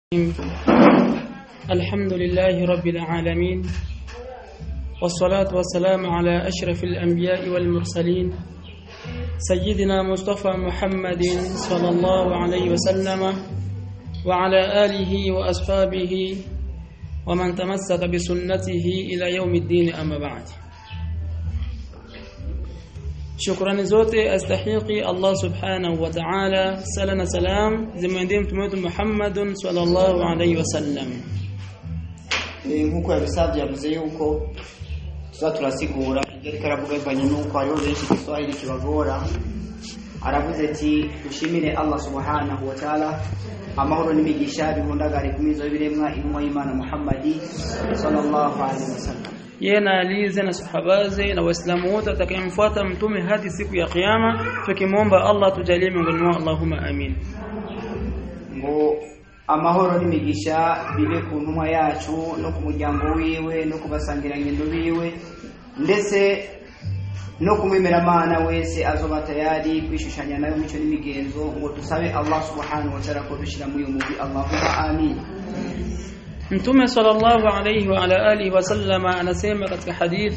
الحمد لله رب العالمين والصلاة والسلام على أشرف الأنبياء والمرسلين سيدنا مصطفى محمد صلى الله عليه وسلم وعلى آله وأصحابه ومن تمسك بسنته إلى يوم الدين أما بعد. Shukrani zote astahiqi Allah subhanahu wa ta'ala, sala na salam zimwendee mtume wetu Muhammadun sallallahu alayhi wasallam. Nkuko yabisabye yavuze yuko tuzaturasigura igereka aravuga ivanye nuko hariho benshi Kiswahili kibagora. Aravuze ati dushimire Allah subhanahu wa ta'ala, amahoro n'imigisha bihundagare kumizo y'ibiremwa intumwa y'Imana Muhammadi sallallahu alayhi wasallam. Yena alize na sahabaze na waislamu wote atakayemfuata mtume hadi siku ya kiyama, tukimwomba Allah tujalie miongoni mwao, Allahumma amin. Ngo amahoro n'imigisha bibe ku ntumwa yacu no ku muryango wiwe no kubasangira ngendo biwe, ndetse no kumwemeramana wese azoba tayari kwishushanya nayo mico n'imigenzo. Ngo tusabe Allah subhanahu wa ta'ala ko dushira mu mubi, Allahumma amin. Mtume sallallahu alayhi wa ala alihi wa sallama anasema katika hadith,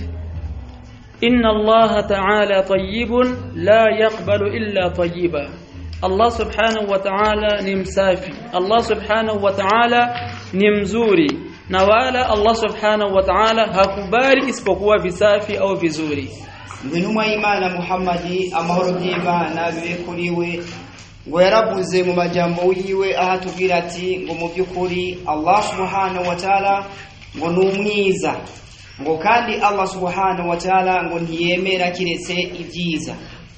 inna Allah ta'ala tayyibun la yaqbalu illa tayyiba. Allah subhanahu wa ta'ala ni msafi, Allah subhanahu wa ta'ala ni mzuri, na wala Allah subhanahu wa ta'ala hakubali isipokuwa visafi au vizuri. Intumwa y'Imana Muhammadi amahoro y'Imana bibe kuriwe, ngo yarabuze mu majambo yiwe ahatubwira ati ngo mu byukuri Allah subhanahu wa ta'ala ngo numwiza, ngo kandi Allah subhanahu wa ta'ala ngo ntiyemera kiretse ibyiza.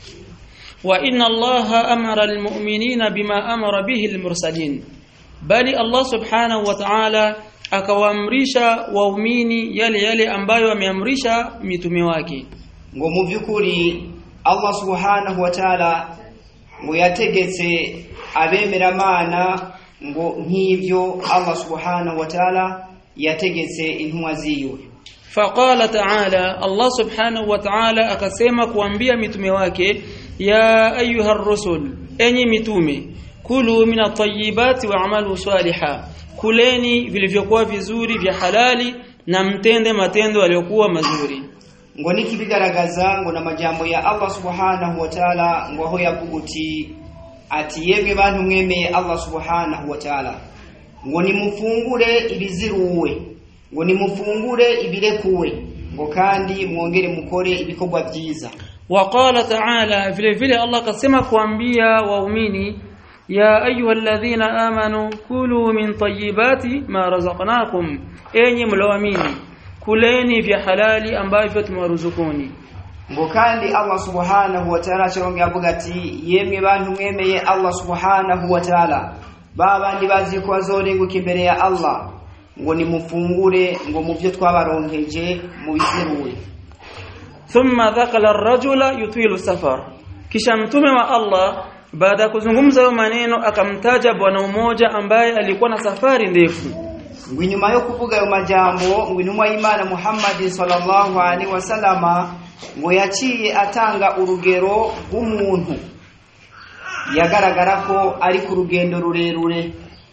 Wa inna Allah amara almu'minina bima amara bihi almursalin, bali Allah subhanahu wa ta'ala akawaamrisha waumini yale ambayo ameamrisha mitume wake. Ngo mu byukuri Allah subhanahu wa ta'ala ngo yategetse abemeramana ngo nk'ivyo Allah subhanahu wa ta'ala yategetse intumwa ziwe. Faqala ta'ala, Allah subhanahu wa ta'ala akasema kuambia mitume wake, ya ayuha ar-rusul, enyi mitume, kulu min at-tayyibati wa'malu salihan, kuleni vilivyokuwa vizuri vya halali na mtende matendo yaliyokuwa mazuri. Ngo nikibigaragaza ngo na majambo ya Allah subhanahu wa ta'ala ngo aho yavuguti ati yemwe bantu mwemeye Allah subhanahu wa ta'ala, ngo nimufungure ibiziruwe, ngo nimufungure ibirekuwe, ngo kandi mwongere mukore ibikorwa byiza. Wa qala ta'ala, vile Allah kasema kuambia waumini, ya ayyuhalladhina amanu kulu min tayyibati ma razaqnakum, enyi mloamini, kuleni vya halali ambavyo tumewaruzukuni. Ngo kandi Allah subhanahu wa ta'ala chonge avuga ati yemwe bantu mwemeye Allah subhanahu wa ta'ala, babandi bazi ko azorenguka imbere ya Allah, ngo nimufungure ngo mu byo twabaronkeje mu biziruwe. Thumma dhakala ar-rajula yutwilu safar, kisha mtume wa Allah baada kuzungumza hayo maneno akamtaja bwana mmoja ambaye alikuwa na safari ndefu. Ngwinyuma yo kuvuga ayo majambo, ngwinumwa y'Imana Muhammad sallallahu alaihi wasallama ngo yaciye atanga urugero rw'umuntu yagaragara ko ari ku rugendo rurerure.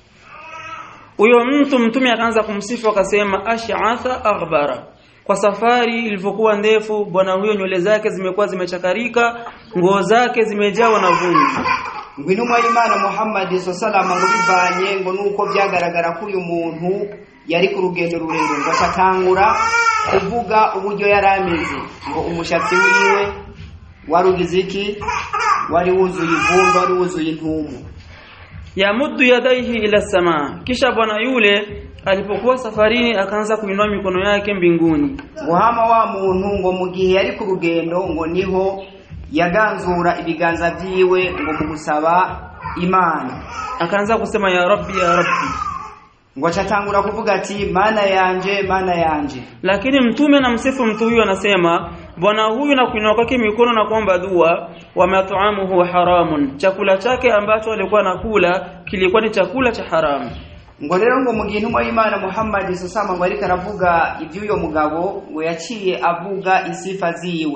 Uyo mtu mtume akaanza kumsifu akasema, ash'atha aghbara, kwa safari ilivyokuwa ndefu bwana huyo nywele zake zimekuwa zimechakarika, nguo zake zimejawa na vumbi. Ngwinumwa y'Imana Muhammad sallallahu alaihi wasallama ngo nuko byagaragara ko uyu muntu yari ku rugendo rurerure, ngo atangura kuvuga uburyo yarameze, ngo umushatsi wiwe warugiziki, wari wuzuye ivumbi, wari wuzuye intumu. Yamuddu yadaihi ila samaa, kisha bwana yule alipokuwa safarini akaanza kuinua mikono yake mbinguni. Ngo hama wa muntu ngo mu gihe yari ku rugendo ngo niho yaganzura ibiganza byiwe ngo mu gusaba Imana, akaanza kusema ya Rabbi ya Rabbi, ngo achatangura kuvuga ati mana yanje mana yanje. Lakini mtume na msifu mtu huyu anasema, bwana huyu na kuinua kwake mikono na kuomba dua, wa mat'amuhu haramun, chakula chake ambacho alikuwa anakula kilikuwa ni chakula cha haramu. Ngo rero ngo mu gihe intumwa y'Imana Muhammad sasama ngo ariko aravuga iby'uyo mugabo, ngo yaciye avuga isifa ziwe,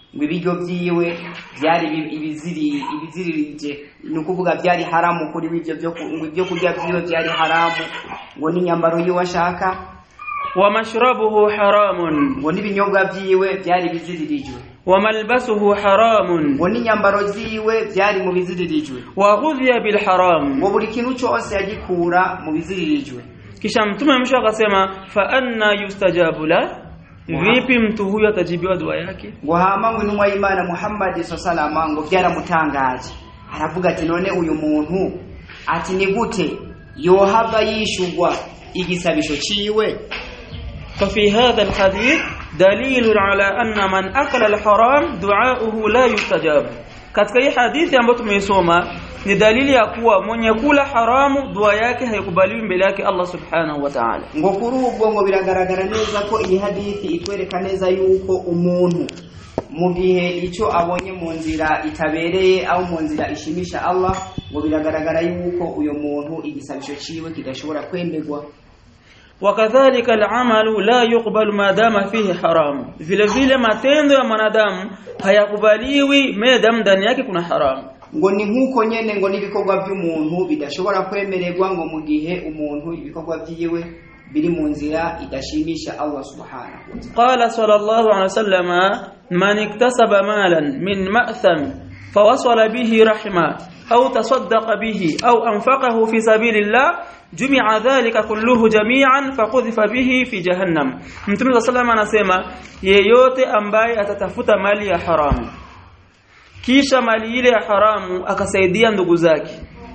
ngo ibiryo byiwe byari ibiziririje nukuvuga byari haramu kuri ibyo kurya byiwe byari haramu ngo n'inyambaro yiwe ashaka wa mashrabuhu haramun ngo n'ibinyobwa byiwe byari biziririjwe wa malbasuhu haramun ngo n'inyambaro ziwe byari mu biziririjwe wa ghudhiya bil haram ngo buri kintu cyose yagikura mu biziririjwe kisha mtume mwisho akasema fa anna yustajabu la vipi mtu huyo atajibiwa dua yake ngo hama intumwa y'Imana Muhammad sallallahu alaihi ngo byaramutangaje aravuga ati none uyu muntu ati ni gute yohava yishugwa igisabisho ciwe ففي هذا الحديث دليل على أن من أكل الحرام دعاؤه لا يستجاب katika hii hadithi ambayo tumeisoma ni dalili ya kuwa mwenye kula haramu dua yake haikubaliwi mbele yake Allah subhanahu wa ta'ala ngo kuri ubwo ngo biragaragara neza ko iyi hadithi itwereka neza yuko umuntu mu gihe icyo abonye mu nzira itabereye au mu nzira ishimisha Allah ngo biragaragara yuko uyo muntu igisabisho ciwe kidashobora kwemberwa wakadhalika al'amalu la yuqbalu ma dama fihi haram vile vile matendo ya mwanadamu hayakubaliwi madam ndani yake kuna haram ngo ni nkuko nyene ngo nibikorwa by'umuntu bidashobora kwemererwa ngo mu gihe umuntu ibikorwa byiwe biri mu nzira idashimisha Allah subhanahu wa ta'ala qala sallallahu alayhi wasallam man iktasaba malan min ma'tham fawasala bihi rahma aw tasaddaqa bihi aw anfaqahu fi sabilillah jumi'a dhalika kulluhu jami'an faqudhifa bihi fi jahannam Mtume sallallahu anasema yeyote ambaye atatafuta mali ya haramu kisha mali ile ya haramu akasaidia ndugu zake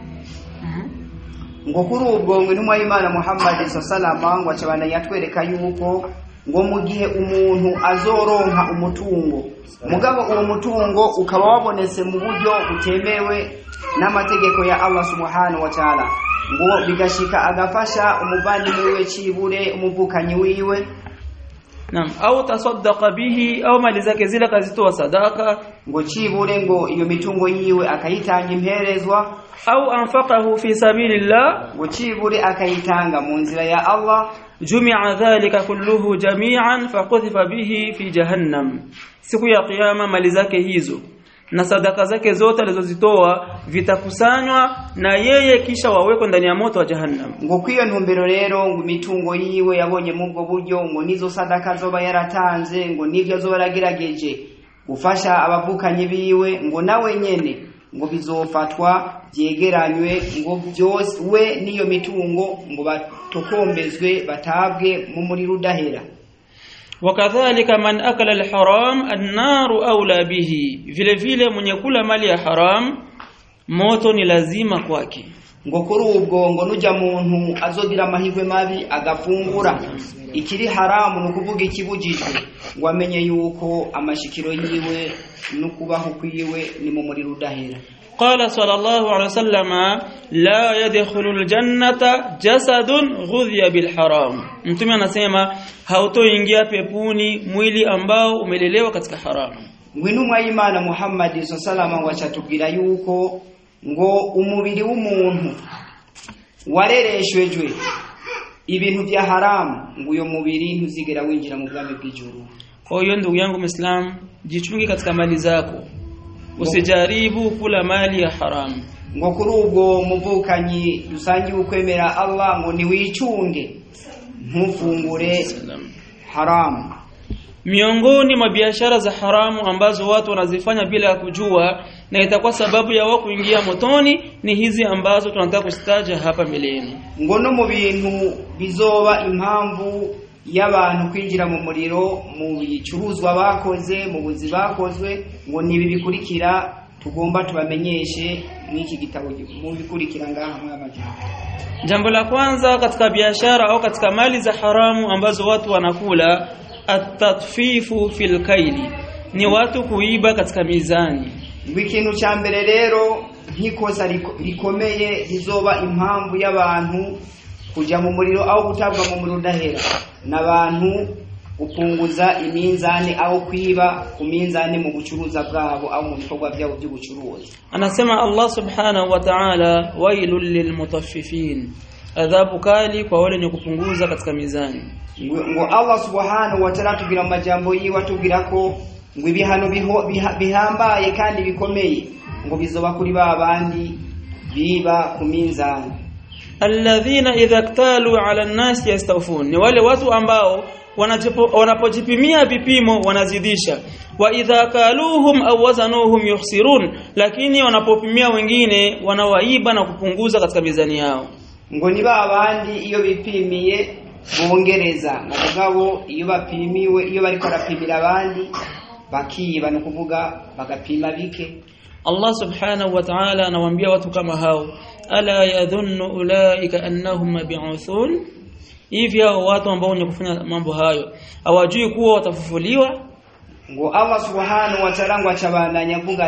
ngo kuri ubwo intumwa y'Imana Muhammad sallallahu ngo acabana yatwereka yuko ngo mu gihe umuntu azoronka umutungo mugabo uwo mutungo ukaba wabonetse mu buryo butemewe n'amategeko ya Allah subhanahu wa ta'ala ngo bigashika agafasha umuvandimwe we cibure umuvukanyi wiwe Naam au tasaddaqa bihi au mali zake zile kazitoa sadaka ngo cibure ngo iyo mitungo yiwe akayitanga imperezwa au anfaqahu fi sabilillah ngo cibure akayitanga mu nzira ya Allah jumi'a dhalika kulluhu jami'an faqudhifa bihi fi jahannam siku ya kiyama mali zake hizo na sadaka zake zote alizozitoa vitakusanywa na yeye kisha wawekwe ndani ya moto wa jahannam ngo kwiyo ntumbero rero ngo mitungo yiwe yabonye mu bwo buryo ngo nizo sadaka zoba yaratanze ngo nivyo zoba yaragerageje gufasha abavukanye biwe ngo nawe nyene ngo bizofatwa byegeranywe ngo byose we niyo mitungo ngo batokombezwe batabwe mu muri rudahera wakadhalika man akala alharam an-naru awla bihi vile vile mwenye kula mali ya haram moto ni lazima kwake ngo kuri ubwo ngo nuja muntu azogira amahirwe mabi agafungura ikiri haramu nukuvuga ikibujijwe ngo amenye yuko amashikiro yiwe nukubaho kwiwe ni mu muri rudahera قال صلى الله عليه وسلم لا يدخل الجنة جسد غذي بالحرام mtume anasema hautoingia peponi mwili ambao umelelewa katika haramu ngwinumwa y'Imana Muhammad sallallahu wachatubwira yuko ngo umubiri w'umuntu warereshwejwe ibintu bya haramu ngo uyo mubiri ntuzigera winjira mu bwami bw'ijuru kwa hiyo ndugu yangu Muislam jichunge katika mali zako usijaribu kula mali ya haramu ngo kuri ubwo muvukanyi dusangiye ukwemera Allah ngo ni wicunge ntufungure haramu miongoni mwa biashara za haramu ambazo watu wanazifanya bila ya kujua na itakuwa sababu ya wao kuingia motoni ni hizi ambazo tunataka kustaja hapa mileni ngo no mu bintu bizoba impamvu y'abantu kwinjira mu muriro mu bicuruzwa bakoze mu buzi bakozwe ngo nibi bikurikira tugomba tubamenyeshe n'iki gitabo mu bikurikira ngaha mu amajambo jambo la kwanza katika biashara au katika mali za haramu ambazo watu wanakula at-tatfifu fil kaili ni watu kuiba katika mizani ikintu cha mbere rero nkikosa rikomeye rizoba impamvu y'abantu kuja mu muriro au gutabwa mu muriro ndahera nabantu upunguza iminzani au kwiba ku minzani mu bucuruza bwabo au mu bikorwa byabo by'ubucuruzi anasema Allah subhanahu wa ta'ala wailul lilmutaffifin adhabu kali kwa wale wenye kupunguza katika mizani ngo Allah subhanahu wa ta'ala tugira majambo yi watugira ko ngo ibihano bihambaye kandi bikomeye ngo bizoba kuri babandi biba ku minzani. Alladhina idha iktalu ala an-nas yastawfun, ni wale watu ambao wanapojipimia vipimo wanazidisha. Wa idha kaluhum aw wazanuhum yukhsirun, lakini wanapopimia wengine wanawaiba na kupunguza katika mizani yao. Ngo ni babandi iyo bipimiye bongereza, mugabo iyo bapimiwe, iyo bari karapimira abandi bakiba, no kuvuga bagapima bike. Allah subhanahu wa ta'ala anawaambia watu kama hao, ala yadhunnu ulaika annahum mab'uthun, hivi hao watu ambao wenye kufanya mambo hayo hawajui kuwa watafufuliwa? Ngo Allah subhanahu wa ta'ala ngo acabandanya avuga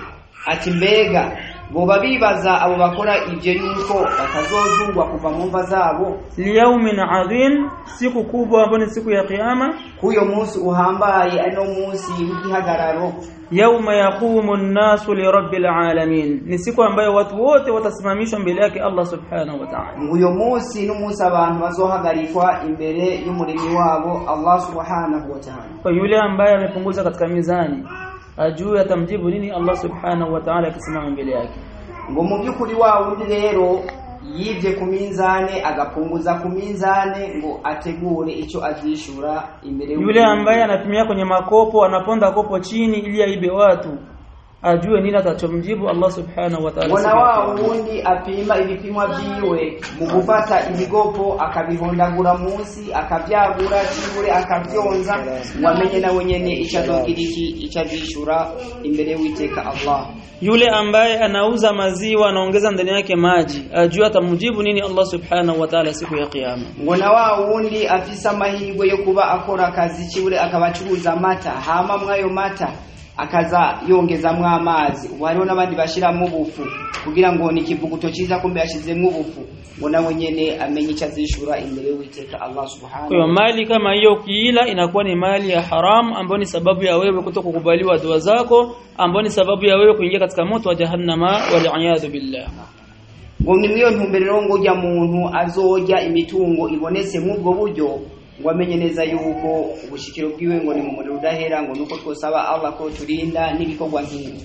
ati mbega boba bibaza abo bakora ivyo yuko batazozungwa kuva mu mva zabo liyaumin adhim, siku kubwa ambayo ni siku ya kiyama, kuyo munsi uhambaye ano munsi w'igihagararo, yauma yaqumu an-nasu li rabbil alamin, ni siku ambayo watu wote watasimamishwa mbele yake Allah subhanahu wa ta'ala. Nguyo munsi n'umunsi abantu bazohagarikwa imbere y'umurimi wabo Allah subhanahu wa ta'ala. Kwa yule ambaye amepunguza katika mizani ajue atamjibu nini Allah subhanahu wa ta'ala akisimama mbele yake. Ngo mu byukuri wa undi rero yivye ku minzane agapunguza ku minzane ngo ategure ico azishura imbere yule ambaye anatumia kwenye makopo, anaponda kopo chini ili aibe watu, ajue nini atachomjibu Allah subhanahu wa ta'ala. Wana wa undi apima ibipimwa biwe mu gufata ibigopo akabihondagura munsi akavyagura kibure akavyonza, wamenye na wenyene icazogiriki icazishura imbere witeka Allah. Yule ambaye anauza maziwa anaongeza ndani yake maji, ajue atamjibu nini Allah subhanahu wa ta'ala siku ya kiyama. Ngona wa undi afisa mahirwe yo kuba akora kazi kibure akabacuruza mata, hama mwayo mata akaza yongezamwe amazi, wariho nabandi bashira mu bufu kugira ngo ni kivuguto ciza kumbe yashizemwe ubufu, ngo nawe nyene amenye icazishura imbere witeka Allah subhanahu. Kwa mali kama hiyo kiila inakuwa ni mali ya haram, ambayo ni sababu ya wewe kutokukubaliwa dua zako, ambayo ni sababu ya wewe kuingia katika moto wa jahannama wal-iyadhu billah. Ngo niyo ntumberero ngo ujya muntu azojya imitungo ibonetse nk'ubwo buryo, ngo amenye neza yuko ubushikiro bwiwe ngo ni mu muriro udahera, ngo nuko twosaba Allah ko turinda n'ibikorwa nk'ibi.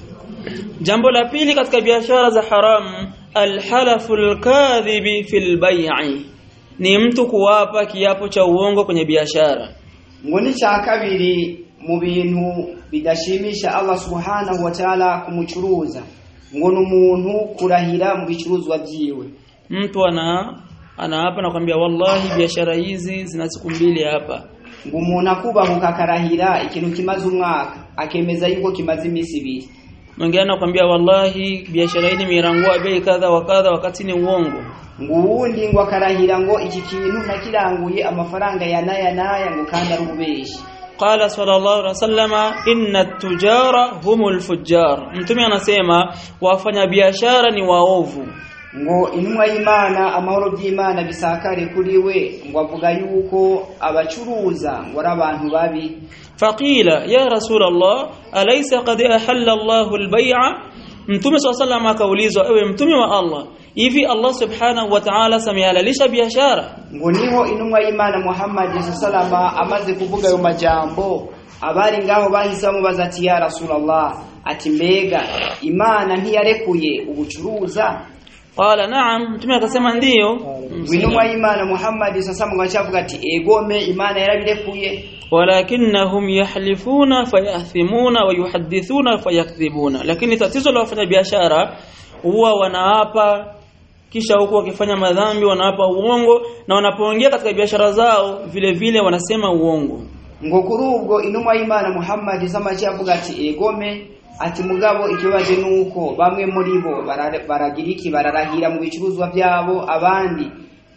Jambo la pili katika biashara za haram, alhalaful kadhibi fil bay'i, ni mtu kuwapa kiapo cha uongo kwenye biashara. Ngo ni cha kabiri mu bintu bidashimisha Allah subhanahu wa ta'ala kumucuruza, ngo n'umuntu kurahira mu bicuruzwa byiwe. Mtu anaapa na kwambia wallahi biashara hizi zina siku mbili hapa, ngo umuntu akubahuka karahira ikintu kimaze umwaka akemeza yuko kimaze imisi ibiri. Mwingine anakuambia wallahi biashara hii imerangua bei kadha wa kadha, wakati ni uongo. Nguundi ngo akarahira ngo iki kintu nakiranguye amafaranga yanaya ngo kandi ari ubeshi. Qala sallallahu alaihi wasallama inna at-tujara humul fujjar, mtume anasema wafanya biashara ni waovu. Ngo intumwa y'Imana amahoro by'Imana bisakare kuri we, ngo avuga yuko abacuruza ngo ari abantu babi. Faqila ya Rasulullah alaysa qad ahalla Allahu al-bay'a, mtume sallallahu akaulizwa, ewe mtume wa Allah, hivi Allah subhanahu wa ta'ala samehalalisha biashara? Ngo niho intumwa y'Imana Muhammad sallallahu amaze kuvuga ayo majambo, abari ngaho bahisamo bazati ya Rasulullah, ati mbega Imana ntiyarekuye ubucuruza? Qala na'am, mtume akasema ndio. Intumwa y'Imana Muhammad sallallahu achavuga ati egome Imana yarabirekuye, walakinnahum yahlifuna fayathimuna wa yuhaddithuna fayakdhibuna, lakini tatizo la wafanya biashara huwa wanaapa kisha huko wakifanya madhambi wanaapa uongo, na wanapoongea katika biashara zao vile vile wanasema uongo. Ngo kurubwo intumwa y'Imana Muhammad sallallahu ati egome, ati mugabo ikibaje nuko bamwe muri bo baragiriki bararahira mu bicuruzwa byabo, abandi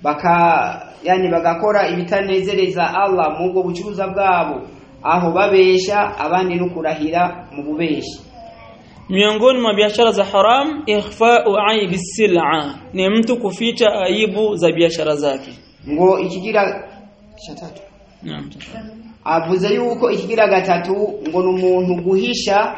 bagakora ibitanezereza Allah mu bwo bucuruza bwabo, aho babesha abandi no kurahira mu bubeshi. Miongoni mwa biashara za haram ikhfa'u aibi sil'a, ni mtu kuficha aibu za biashara zake. Ngo ikigira shatatu. Naam. Avuze yuko ikigira gatatu ngo n'umuntu guhisha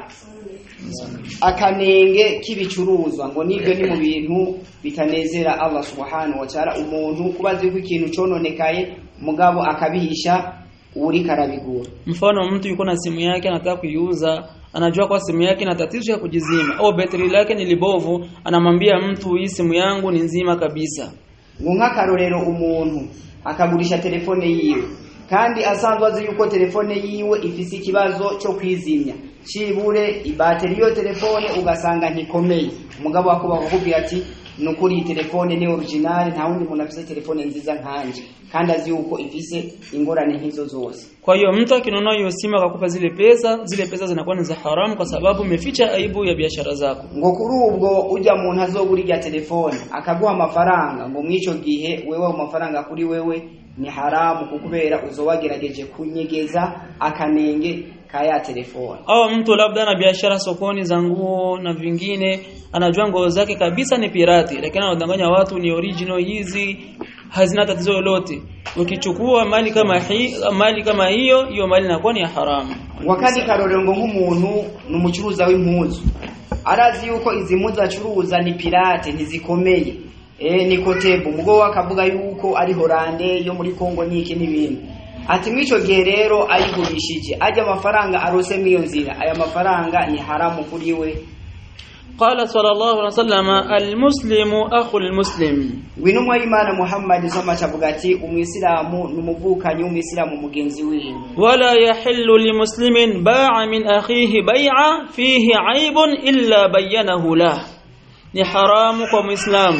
akanenge kibicuruzwa, ngo nibyo ni mu bintu bitanezera Allah subhanahu wa ta'ala, umuntu kubaza yuko ikintu cononekaye mugabo akabihisha uri karabigura. Mfano mtu yuko na simu yake anataka kuiuza, anajua kwa simu yake ina tatizo ya kujizima au battery lake ni libovu, anamwambia mtu hii simu yangu ni nzima kabisa. Nk'akarorero umuntu akagurisha telefone yiwe kandi asanzwe azi yuko telefone yiwe ifise ikibazo cyo kwizimya, cibure ibateri yo telefone ugasanga ntikomeye, umugabo wako bakubwira ati nukuri telefone ni original, nta wundi muntu afise telefone nziza nkanje kandi azi yuko ifise ingorane hizo zose. Kwa hiyo mtu akinunua hiyo simu akakupa zile pesa zinakuwa ni za haramu kwa sababu umeficha aibu ya biashara zako. Ngo kuri ubwo ujya muntu azogura telefone akaguha amafaranga ngo mwico gihe wewe amafaranga kuri wewe ni haramu kukubera uzowagerageje kunyegeza akanenge kaya telefone. Au mtu labda na biashara sokoni za nguo na vingine, anajua nguo zake kabisa ni pirati, lakini anadanganya watu ni original hizi, hazina tatizo lolote. Ukichukua mali kama hiyo mali inakuwa ni haramu. Wakati karorengo nk'umuntu numucuruza w'impuzu, arazi yuko izi mpuzu acuruza ni pirate ntizikomeye, ni kotebu, mugo akavuga yuko ari Holande yo muri Kongo niki n'ibindi. Ati mwico gihe rero ayigurishije ajya amafaranga arose miyo nzira, aya mafaranga ni haramu kuri we. Qala sallallahu alaihi wasallam almuslimu akhul muslim, winumwa imana Muhammad sama chabugati umwisilamu numuvukanyi umwisilamu mugenzi wiwe. Wala yahillu limuslimin ba'a min akhihi bay'a fihi 'aibun illa bayyanahu la, ni haramu kwa muislamu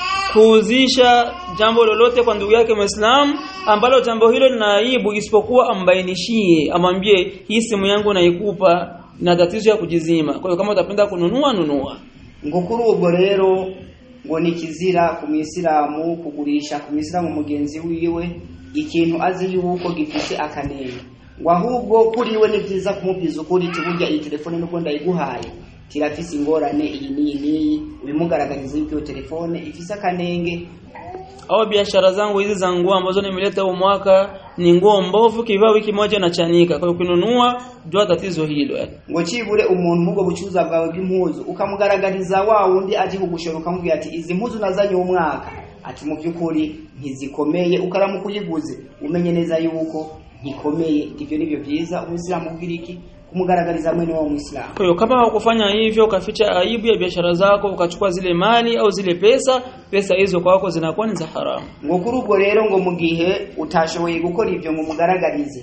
kuuzisha jambo lolote kwa ndugu yake muislamu ambalo jambo hilo lina aibu, isipokuwa ambainishie, amwambie hii simu yangu naikupa na tatizo ya kujizima. Kwa hiyo kama utapenda nunua. Ngokuru ubwo rero ngo ni kizira ku Muislamu kugurisha ku Muislamu mugenzi wiwe ikintu azi yuko gifite akanenge. Ngo ahubwo kuri we ni byiza kumubwiza ukuri tiburya iyi telefone nuko ndayiguhaye tirafise ingorane iyi ubimugaragariza yuko telefone ifise akanenge. Au biashara zangu hizi za nguo ambazo nimeleta huu mwaka ni nguo mbovu, kivaa wiki moja na chanika. Kwa hiyo kununua jua tatizo hilo. Ngo cibure umuntu mugo bucuza bwawe bw'impuzu ukamugaragariza wa wundi aje kugushoroka mubwira ati izi mpuzu nazanye uwo mwaka ati mu byukuri ntizikomeye, ukaramu kuyiguze umenye neza yuko ntikomeye. Ivyo nibyo byiza Uislamu bwiriki kumugaragariza mwene wa Muislamu. Kwa hiyo kama hukufanya hivyo ukaficha aibu ya biashara zako, ukachukua zile mali au zile pesa hizo kwako zinakuwa ni za haramu. Ngo kuri ubwo rero ngo mu gihe utashoboye gukora ivyo ngo mugaragarize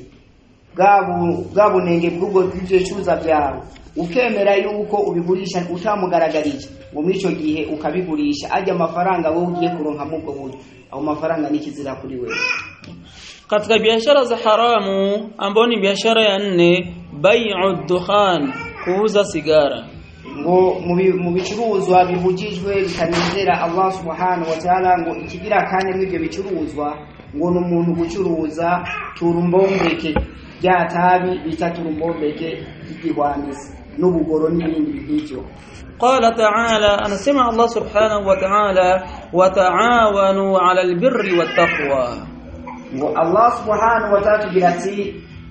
gabu nenge bw'ubwo bw'ivyo cuza byawe, ukemera yuko ubigurisha utamugaragarije, ngo mwico gihe ukabigurisha ajya amafaranga wowe ugiye kuronka mu bwo buryo, au mafaranga nikizira kuri wewe. Katika biashara za haramu ambao ni biashara ya 4, bai'ud dukhan, kuuza sigara. Ngo mu bicuruzwa bihujijwe bikanezera Allah subhanahu wa ta'ala, ngo ikigira kane mw'ibyo bicuruzwa ngo n'umuntu gucuruza turumbombeke bya tabi bita turumbombeke igihwanizi n'ubugoro n'ibindi bihijyo. Qala ta'ala, anasema Allah subhanahu wa ta'ala, wa ta'awanu 'ala al-birri wat-taqwa. Ngo Allah subhanahu wa ta'ala tugirati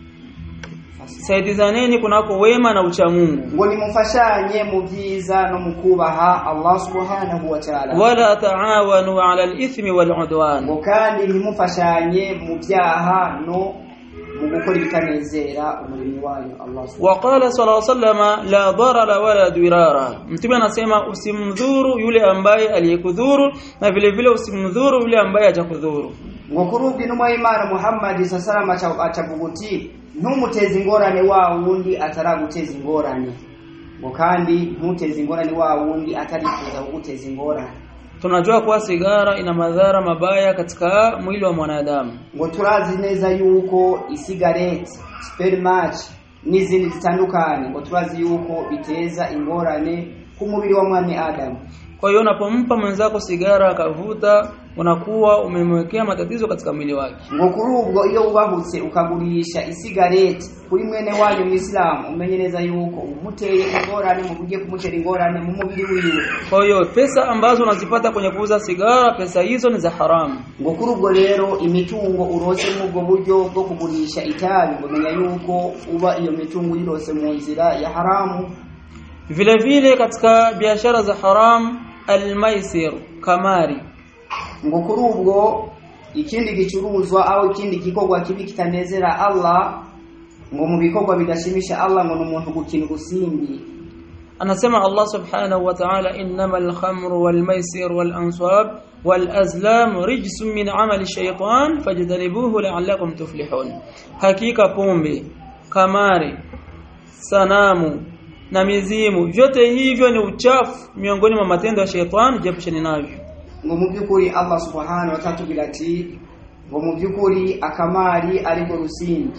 saidizaneni kunako wema na ucha Mungu. Ngo nimufashanye mu byiza no mukubaha Allah subhanahu wa ta'ala. Wala ta'awanu 'ala al-ithmi wal-'udwan. Ngo kandi nimufashanye mu byaha no mu gukora ibitanezera umurimo wanyu Allah subhanahu. Wa qala sallallahu alayhi wasallam la darara wala dirara, mtume anasema usimdhuru yule ambaye aliyekudhuru na vile vile usimdhuru yule ambaye hajakudhuru. Ngo kurubwi n'umwa Imana Muhammad sallallahu alayhi wasallam acavuguti ntumuteze ingorane wa wundi ataraguteza ingorane, ngo kandi ntuteze ingorane wa wundi atarifuza kuguteza ingorane. Tunajua kuwa sigara ina madhara mabaya katika mwili wa mwanadamu. Ngo turazi neza yuko isigareti, spermatch n'izindi zitandukanye, ngo turazi yuko biteza ingorane ku mubiri wa mwanadamu. Kwa hiyo unapompa mwenzako sigara akavuta, unakuwa umemwekea matatizo katika mwili wake. Ngo kuri ubwo iyo ubahutse ukagurisha isigareti kuri mwene wanyu Muislamu, umenye neza yuko umuteye ingorane, mvuge kumutera ingorane mu mubiri wiwe. Kwa hiyo pesa ambazo unazipata kwenye kuuza sigara, pesa hizo ni za haramu. Ngo kuri ubwo rero imitungo urose mu bwo buryo bwo kugurisha itabi, umenya yuko uba iyo mitungo irose mu nzira ya haramu. Vile vile katika biashara za haram al-maisir, kamari. Ngo kuri ubwo ikindi gicuruzwa au ikindi gikorwa kibi kitanezera Allah ngo mu bikorwa bidashimisha Allah ngo n'umuntu gukina urusimbi. Anasema Allah subhanahu wa ta'ala innamal khamru wal maisir wal ansab wal azlam rijsun min amali shaytan fajtanibuhu la'allakum tuflihun. Hakika pombe, kamari, sanamu na mizimu vyote hivyo ni uchafu miongoni mwa matendo ya shaytan, jepusheni navyo. Ngo mu byukuri Allah subhanahu wa ta'ala tubirati ngo mu byukuri akamari ari go rusimbi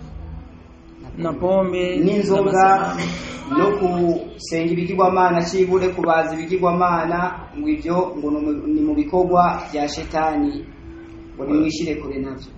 na pombe n'inzoga no kusenga ibigirwamana cibure kubaza ibigirwamana ngo ivyo ngo ni mu bikorwa bya shetani ngo nimwishire kure navyo.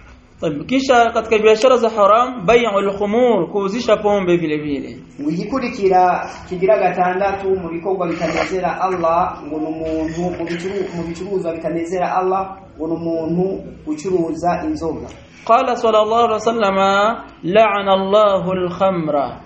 Kisha katika biashara za haram bai'ul khumur, kuuzisha pombe vile vile. Ngo igikurikira kigira gatandatu mu bikorwa bitanezera Allah ngo n'umuntu mu bicuruzwa bitanezera Allah ngo n'umuntu ucuruza inzoga. Qala sallallahu alaihi wasallam la'ana Allahu al-khamra,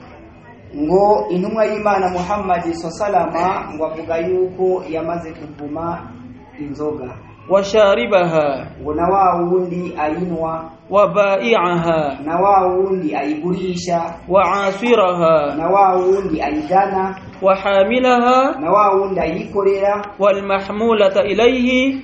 ngo intumwa y'Imana Muhammad sallallahu ngo avuga yuko yamaze kuvuma inzoga. Wa sharibaha, ngo na wa wundi ayinwa. Wa ba'i'aha, na wa wundi ayigurisha. Wa asiraha, na wa wundi ayigana. Wa hamilaha, na wa wundi ayikorera. Wal mahmulata ilayhi,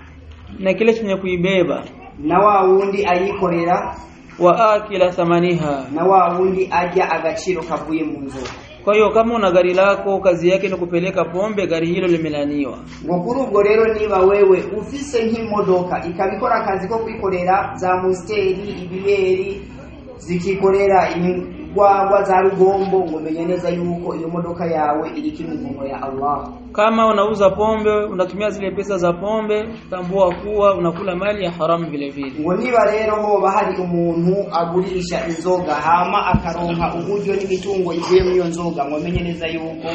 na kile chenye kuibeba. Na wa wundi ayikorera. Wa akila thamaniha, na wa wundi ajya agaciro kavuye mu nzoga. Kwa hiyo kama una gari lako kazi yake ni kupeleka pombe, gari hilo limelaniwa. Ngo kuri ubwo rero niba wewe ufise nk'imodoka ikabikora akazi ko kwikorera za musteri, ibiyeri, zikikorera ingwagwa za rugombo, ngo menye neza yuko iyo modoka yawe iri kimugongo ya Allah. Kama unauza pombe unatumia zile pesa za pombe, tambua kuwa unakula mali ya haramu vile vile. Ngo niba rero hoba hari umuntu agurisha inzoga hama akaronka uburyo n'imitungo ivuye mu iyo nzoga, ngo menye neza yuko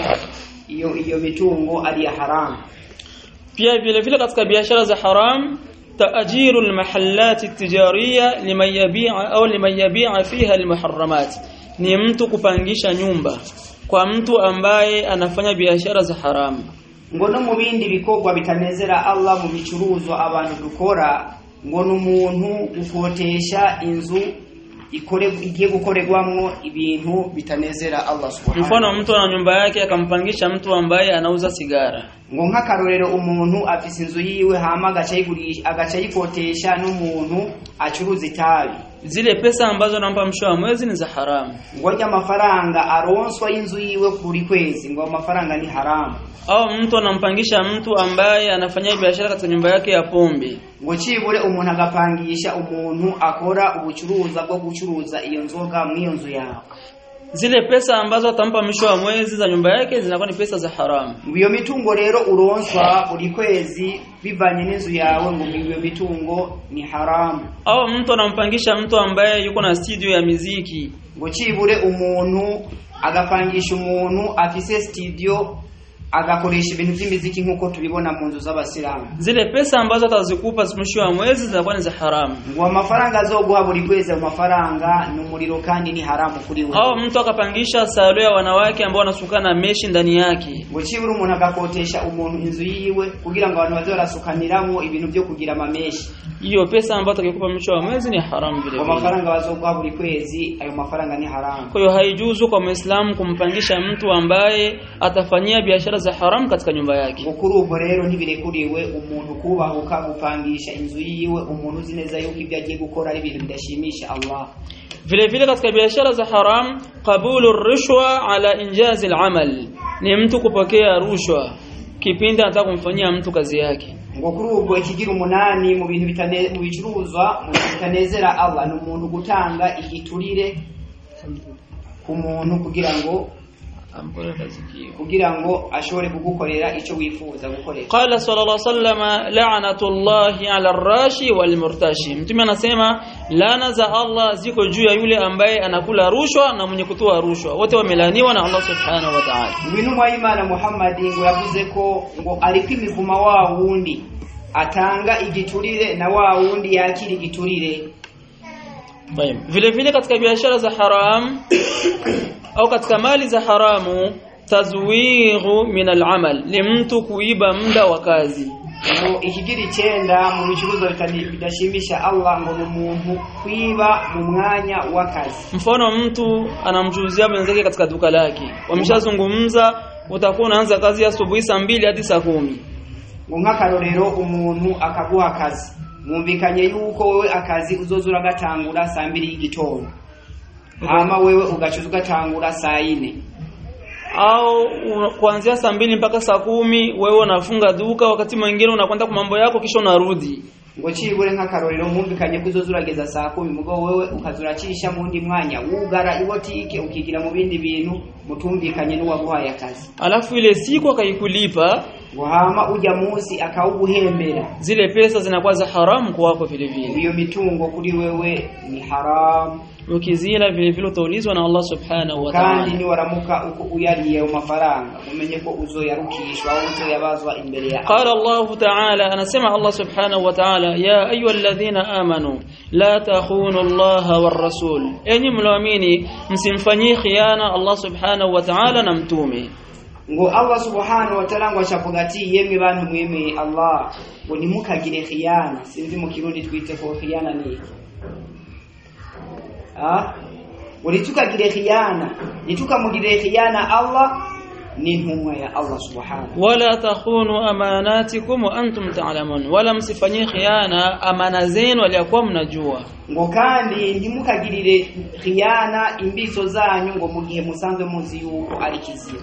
iyo mitungo ari ya haramu. Pia vile vile katika biashara za haram تأجير المحلات التجارية لمن يبيع أو لمن يبيع فيها المحرمات, ni mtu kupangisha nyumba kwa mtu ambaye anafanya biashara za haramu. Ngo no mu bindi bikorwa bitanezera Allah mu bicuruzwa abantu dukora, ngo n'umuntu ukotesha inzu igiye gukorerwamwo ibintu bitanezera Allah subhanahu. Mfano mtu ana nyumba yake akampangisha mtu ambaye anauza sigara. Ngo nk'akarorero umuntu afise inzu yiwe hama agacayikotesha n'umuntu acuruza itabi, zile pesa ambazo anampa mwisho wa mwezi ni za haramu. Ngo amafaranga aronswa inzu yiwe buri kwezi, ngo amafaranga ni haramu. Au mtu anampangisha mtu ambaye anafanya biashara katika nyumba yake ya pombe, ngo cibure umuntu agapangisha umuntu akora ubucuruza bwo gucuruza iyo nzoga mu iyo nzu yawe, zile pesa ambazo atampa mwisho wa mwezi za nyumba yake zinakuwa ni pesa za haramu. Iyo mitungo rero uronswa buri kwezi bivanye n'inzu yawe, ngo iyo mitungo ni haramu. Au mtu anampangisha mtu ambaye yuko na studio ya muziki, ngo cibure umuntu agapangisha umuntu afise studio agakoresha ibintu by'imiziki nkuko tubibona mu nzu z'abasilamu, zile pesa ambazo atazikupa mwisho wa mwezi zinakuwa ni za haramu. Ngo amafaranga azoguha buri kwezi amafaranga n'umuriro kandi ni haramu kuri wewe. Au mtu akapangisha salo ya wanawake ambao wanasukana meshi ndani yake, ngo cibura umuntu agakotesha umuntu inzu yiwe kugira ngo abantu baze barasukaniramo ibintu byo kugira amameshi, hiyo pesa ambayo atakayekupa mwisho wa mwezi ni haramu vile vile. Amafaranga bazoguha buri kwezi ayo mafaranga ni haramu. Kwa hiyo haijuzu kwa Muislamu kumpangisha mtu ambaye atafanyia biashara za haram katika nyumba yake. Ngo kuri ubwo rero ntibirekuriwe umuntu kubahuka gupangisha inzu yiwe umuntu uzi neza yuko ibyo agiye gukora ari ibintu bidashimisha Allah. Vile vile katika biashara za haram qabulu rushwa ala injaz al-amal, ni mtu kupokea rushwa kipindi anataka kumfanyia mtu kazi yake. Ngo kuri ubwo ikigira umunani mu bintu mu bicuruzwa mu bitanezera Allah ni umuntu gutanga igiturire ku muntu kugira ngo ashobore kugukorera ico wifuza gukorera. Qala sallallahu alaihi wasallam la'natullahi 'ala ar-rashi wal murtashi, mtume anasema laana za Allah ziko juu ya yule ambaye anakula rushwa na mwenye kutoa rushwa, wote wamelaniwa na Allah subhanahu wa ta'ala. Ibn Muhammad Muhammad ngo yavuze ko ngo ariko imivuma wa wundi atanga igiturire na wa wundi yakira igiturire. Vile vile katika biashara za haram au katika mali za haramu tazwighu min al-amal, ni mtu kuiba muda wa kazi. ngo ikigira 9 mu bicuruzo bidashimisha Allah ngo umuntu kwiba mu mwanya w'akazi. Mfano mtu anamjuzia mwenzake katika duka lake, wameshazungumza utakuwa unaanza kazi asubuhi saa 2 hadi saa 10. Ngo nk'akarorero umuntu akaguha akazi, mwumvikanye yuko wewe akazi uzozura gatangura saa 2 y'igitondo, hama wewe ugacuza gatangura saa 4, au kuanzia saa 2 mpaka saa 10 wewe unafunga duka, wakati mwingine unakwenda kwa mambo yako kisha unarudi. Ngo cibure nk'akarorero mwumvikanye kuzozurageza saa 10 mugo wewe ukazuracisha mu ndi mwanya ugara ibotike ukigira mu bindi bintu mutumvikanye n'uwaguhaye akazi. Alafu ile siku akaikulipa, wahama uja musi akauguhembera, zile pesa zinakuwa za haramu kwako vile vile. Hiyo mitungo kuri wewe ni haram. Ukizila vile vile utaulizwa na Allah subhanahu wa ta'ala. Kandi ni waramuka uko uyariye mafaranga umenye ko uzoyarukishwa au uzoyabazwa imbere ya Allah. Qala Allah ta'ala, anasema Allah subhanahu wa ta'ala, ya ayyuhalladhina amanu la takhunu Allah war rasul, enyi mloamini msimfanyie khiana Allah subhanahu wa ta'ala na mtume. Ngo Allah subhanahu wa ta'ala ngo ashapugati yemwe bantu mweme Allah ngo nimukagire khiana. Sinzi mu Kirundi twite ko khiana ni ulitukagire khiana, nitukamugire khiana Allah ni ntumwa ya Allah subhanahu. Wala takhunu amanatikum wa antum ta'lamun, wala msifanyie khiana amana zenu aliyakuwa mnajua. Ngo kandi ndimukagirire khiana imbizo zanyu ngo mugihe musanzwe muzi yuko ari kizira.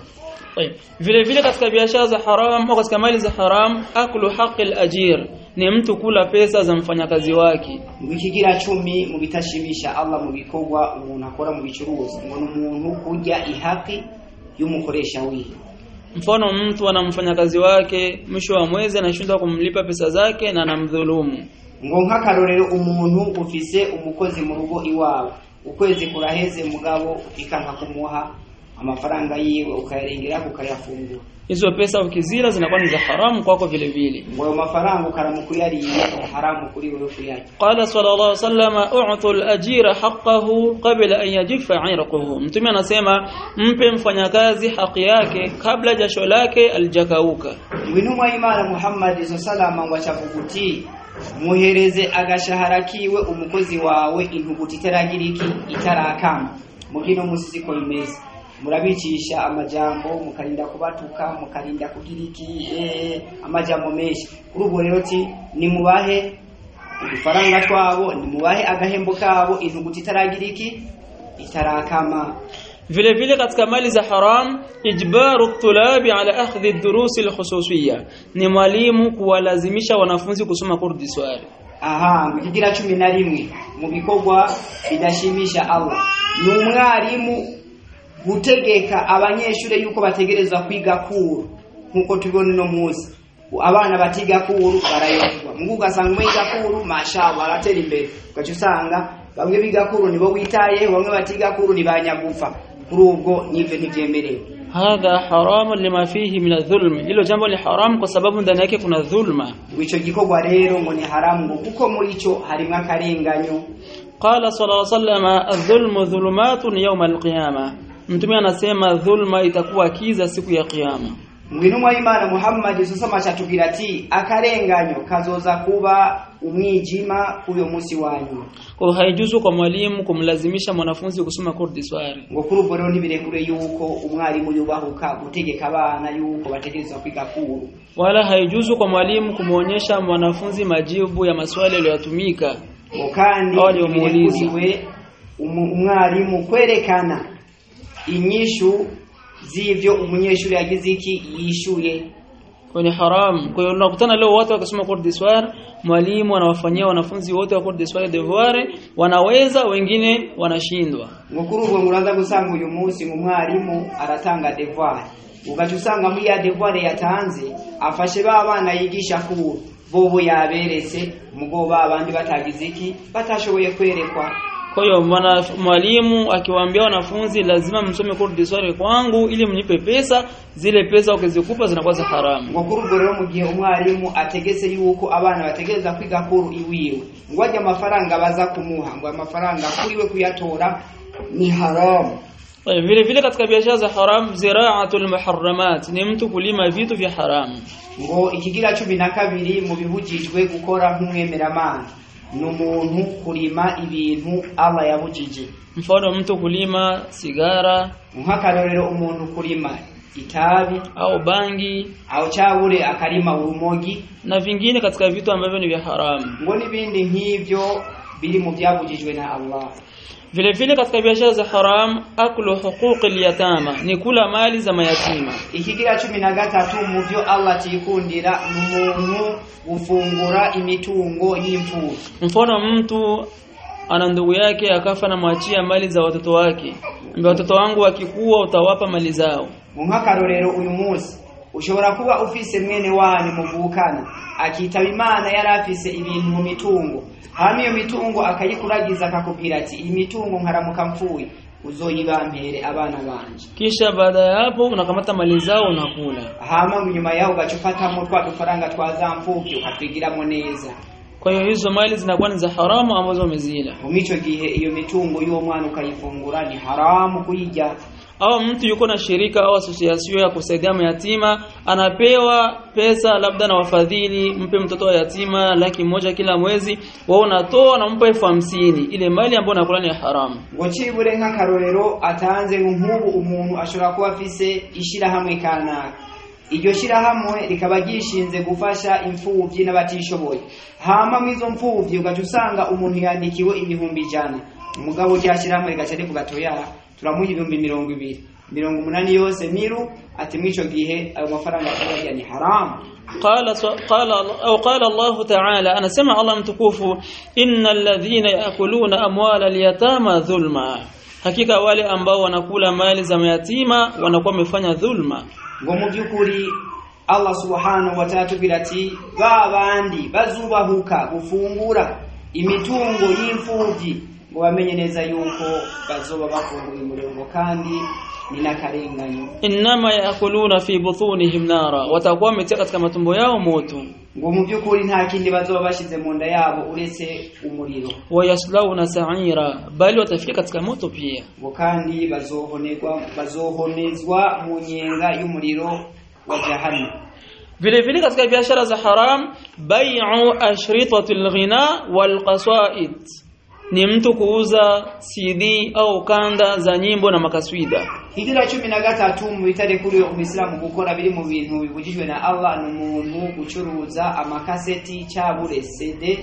Vile vile katika biashara za haram au katika mali za haram, aklu haqqil ajir, ni mtu kula pesa za mfanyakazi wake. Wikigira 10 mu bitashimisha Allah mu bikorwa umuntu akora mu bicuruzi, ngo umuntu kujya ihaki y'umukoresha wiwe. Mfano mtu ana mfanyakazi wake, mwisho wa mwezi anashindwa kumlipa pesa zake na anamdhulumu. Ngo nk'akarorero umuntu ufise umukozi mu rugo iwawe, ukwezi kuraheze mugabo ikanka kumuha amafaranga yiwe ukayarengera ukayafungura, hizo pesa ukizila zinakuwa ni za haramu kwako vile vile. Ngo mafaranga karamukuyariye haramu kuri wewe kuyari. Qala sallallahu alayhi wasallam, u'tu al-ajira haqqahu qabla an yajifa 'irquhu, mtume anasema mpe mfanyakazi haki yake kabla jasho lake aljakauka. Mwinuma Imana Muhammad sallallahu alayhi wasallam muhereze agashahara kiwe umukozi wawe intuguti teragiriki itarakama mugino musiko imeze, murabicisha amajambo mukarinda kubatuka mukarinda kugiriki amajambo menshi. Kuri ubwo rero ti ni mubahe ifaranga twabo, ni mubahe agahembo kabo intuguti taragiriki itarakama. Vile vile katika mali za haram, ijbaru tulabi ala akhdhi ad-durus al-khususiyya, ni mwalimu kuwalazimisha wanafunzi kusoma Kurdi swali. Ngigira 11 mu bikorwa bidashimisha Allah, ni umwarimu gutegeka abanyeshure yuko bategerezwa kwiga kuru, nkuko tubona no muzi abana batiga kuru barayobwa. Mungu gasanga mwiga kuru mashallah aratera imbere, ukacusanga bamwe biga kuru nibo witaye, bamwe batiga kuru ni banyagufa. Kuri ubwo nivyo ntivyemerewe. Hadha haramu lima fihi min adh-dhulm, hilo jambo li haram kwa sababu ndani yake kuna dhulma. Ico gikorwa rero ngo ni haramu ngo kuko muri ico harimo akarenganyo. Qala sallallahu alayhi wasallam, adh-dhulmu dhulumatun yawm al-qiyamah, mtume anasema dhulma itakuwa kiza siku ya kiyama. Mwinuma Imana Muhammad sosoma chatubwira ati akarenganyo kazoza kuba umwijima kuyo musi wanyu. Kwa haijuzu kwa mwalimu kumlazimisha mwanafunzi kusoma Kurdi swali. Ngo kuri ubwo rero nibirekure yuko umwarimu yubahuka gutegeka abana yuko bategerezwa kwiga kuru. Wala haijuzu kwa mwalimu kumuonyesha mwanafunzi majibu ya maswali yaliyotumika. Ngo kandi nibirekuriwe umwarimu kwerekana inyishu zivyo umunyeshuri yagize iki yishuye. Kwenye haram. Kwa hiyo unakutana leo watu wakisoma Kurdi swali, mwalimu anawafanyia wanafunzi wote wa Kurdi swali devoir, wanaweza wengine wanashindwa. Ngokuru ubwo muraza gusanga uyu munsi mu mwarimu aratanga devoir, ugacusanga muri ya devoir yatanze afashe babana yigisha ku bobo yaberetse mugoba abandi batagize iki batashoboye kwerekwa. Kwa hiyo mwalimu akiwaambia wanafunzi lazima msome Kurdi swali kwangu ili mnipe pesa, zile pesa ukizikupa zinakuwa za haramu. Ngokuru ubwo rero mu gihe umwarimu ategese yuko abana bategereza kwiga kuru iwiwe, ngwaje amafaranga baza kumuha, ngo amafaranga kuriwe kuyatora ni haramu. Vile vile katika biashara za haram, ziraatul muharramat, ni mtu kulima vitu vya haramu. ngo ikigira 12 mu bibujijwe gukora nk'umwemeramana n'umuntu kurima ibintu Allah yabujije. Mfano mtu kulima sigara, nk'akarorero umuntu kurima itabi au bangi au chabure akarima urumogi na vingine katika vitu ambavyo ni vya haramu. Ngo nibindi hivyo bili mu byabujijwe na Allah. Vile vile katika biashara za haram akulu huquqil yatama, ni kula mali za mayatima. Ikigira 13 mu byo Allah tikundira n'umuntu ufungura imitungo y'imfubyi. Mfano mtu ana ndugu yake akafa na mwachia mali za watoto wake, ambaye watoto wangu wakikua utawapa mali zao. Nk'akarorero uyu munsi ushobora kuba ufise mwene wanyu muvukana akitaba Imana yarafise ibintu mu mitungo, hama iyo mitungo akayikuragiza akakubwira ati iyi mitungo nkaramuka mfuye uzoyibampere abana banje. Kisha baada ya hapo unakamata mali zao unakula, hama nyuma yao ugacufatamo twa dufaranga twazamfubye ukatwigiramo neza. Kwa hiyo hizo mali zinakuwa ni za haramu ambazo umezila. Mumicho gihe iyo mitungo y'uwo mwana ukayifungura ni haramu kuyija. Au mtu yuko na shirika au association ya kusaidia mayatima, anapewa pesa labda na wafadhili, mpe mtoto wa yatima 100,000 kila mwezi, wao unatoa na mpa 50,000, ile mali ambayo nakula ni haramu. Ngo cibure nk'akarorero atanze nk'ubu umuntu ashobora kuba afise ishira hamwe kanaka, iryo shira hamwe rikaba gishinze gufasha imfuvyi n'abatishoboye, hama mwizo mfuvyi ugacusanga umuntu yandikiwe 100,000, umugabo cyashira hamwe rigaca rikugatoya turamuha 220, 80 yose miru ati mwico gihe ayo mafaranga akaba ni haram. قال الله تعالى أنا سمع الله متكوفو إن الذين يأكلون أموال اليتامى ظلما, hakika wale ambao wanakula mali za mayatima wanakuwa wamefanya dhulma. Ngo mu byukuri Allah subhanahu wa ta'ala tubirati babandi bazubahuka gufungura imitungo y'imfuvyi ngo bamenye neza yuko bazoba bafungura umurongo kandi ni nakarenganyo. Inma yaakuluna fi butunihim nara, watakuwa wametia katika matumbo yao moto. Ngo mu byukuri nta kindi bazoba bashize mu nda yabo uretse umuriro. Wayaslawna sa'ira, bali watafika katika moto pia. Ngo kandi bazohonezwa mu nyenga y'umuriro wa jahannam. Vile vile katika biashara za haram bai'u ashritatil ghina wal qasaid, ni mtu kuuza CD au kanda za nyimbo na makaswida. Higira 13 mu bitare kuri Uislamu gukora biri mu bintu bibujijwe na Allah n'umuntu gucuruza amakaseti cyabure CD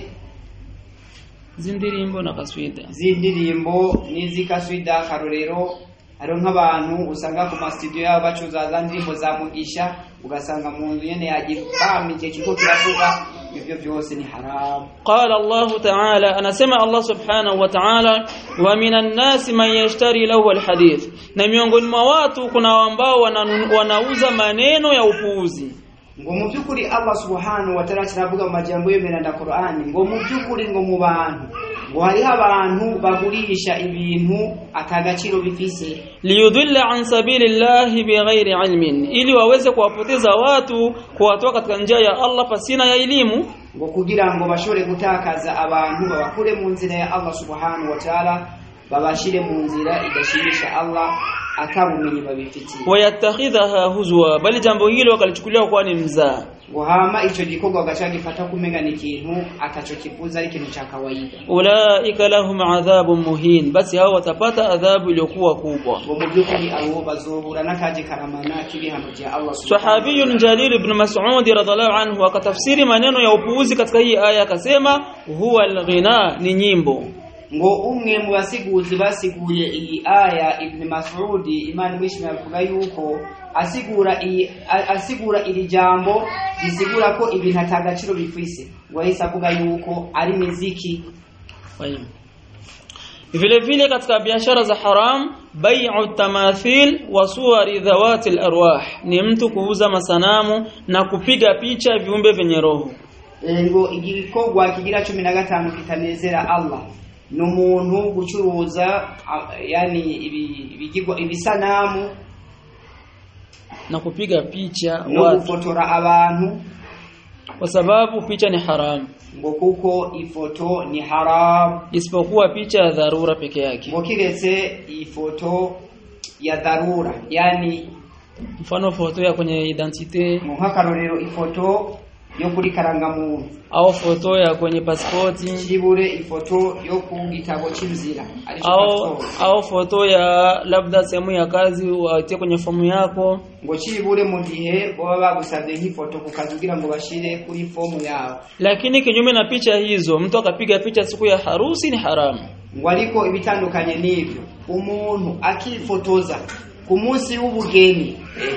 zindirimbo na kaswida. Zindirimbo n'izikaswida karorero haro nk'abantu usanga ku studio yabo bacuza za ndirimbo za mugisha, ugasanga mu nzu yene yagibamije kiko kiravuga ibyo byose ni haram. Qala Allah ta'ala, anasema Allah subhanahu wa ta'ala, wa minan nasi man yashtari lahu alhadith, na miongoni mwa watu kuna ambao wanauza maneno ya upuuzi. Ngo mu byukuri Allah subhanahu wa ta'ala kiravuga mu majambo yemera nda Qur'ani, ngo mu byukuri ngo mu bantu ngo hari abantu bagurisha ibintu atagaciro bifise, liyudilla an sabilillahi bighairi ilmin, ili waweze kuwapoteza watu kuwatoa katika njia ya Allah pasina ya elimu. Ngo kugira ngo bashore gutakaza abantu babakure mu nzira ya Allah subhanahu wa ta'ala, babashire mu nzira idashimisha Allah atabumenye babifitiye. Wayatakhidha huzwa, bali jambo hilo wakalichukulia kuwa ni mzaa. Hama ico gikorwa gacagifata kumenga ni ikintu atachokifuza ari kintu cha kawaida. Ulaika lahum adhabun muhin, basi hao watapata adhabu iliyokuwa kubwa. Ngo mubyukuri abo bazohura nakaje karamana kibihano cha Allah subhanahu. Sahabiyun Jalil ibn Mas'ud radhiallahu anhu akatafsiri maneno ya upuuzi katika hii aya akasema huwa al-ghina, ni nyimbo. Ngo umwe mu basiguzi basiguye iyi aya Ibn Mas'ud Imani mwishime avuga yuko asigura iri jambo bisigura ko ibintu atagaciro bifise, wahise avuga yuko ari muziki. Vile vile katika biashara za haram bai'u tamathil wa suwari dhawati al-arwah, ni mtu kuuza masanamu na kupiga picha viumbe vyenye roho. Ngo igikorwa kigira 15 kitanezera Allah n'umuntu gucuruza yani ibigirwa ibisanamu na kupiga picha no kufotora abantu, kwa sababu picha ni haram. Ngo kuko ifoto ni haram, isipokuwa picha ya dharura peke yake. Ngo kiretse ifoto ya dharura, yani mfano foto ya kwenye identite, nk'akarorero ifoto yo kuri karangamuntu, au foto ya kwenye pasipoti, kibure ifoto yo ku gitabo cy'inzira, au foto ya labda sehemu ya kazi watie kwenye fomu yako, ngo kibure mu gihe baba bagusabye nk'ifoto kukazugira ngo bashire kuri fomu yao. Lakini kinyume na picha hizo, mtu akapiga picha siku ya harusi ni haramu. Ngo ariko ibitandukanye n'ibyo, umuntu akifotoza ku munsi w'ubugeni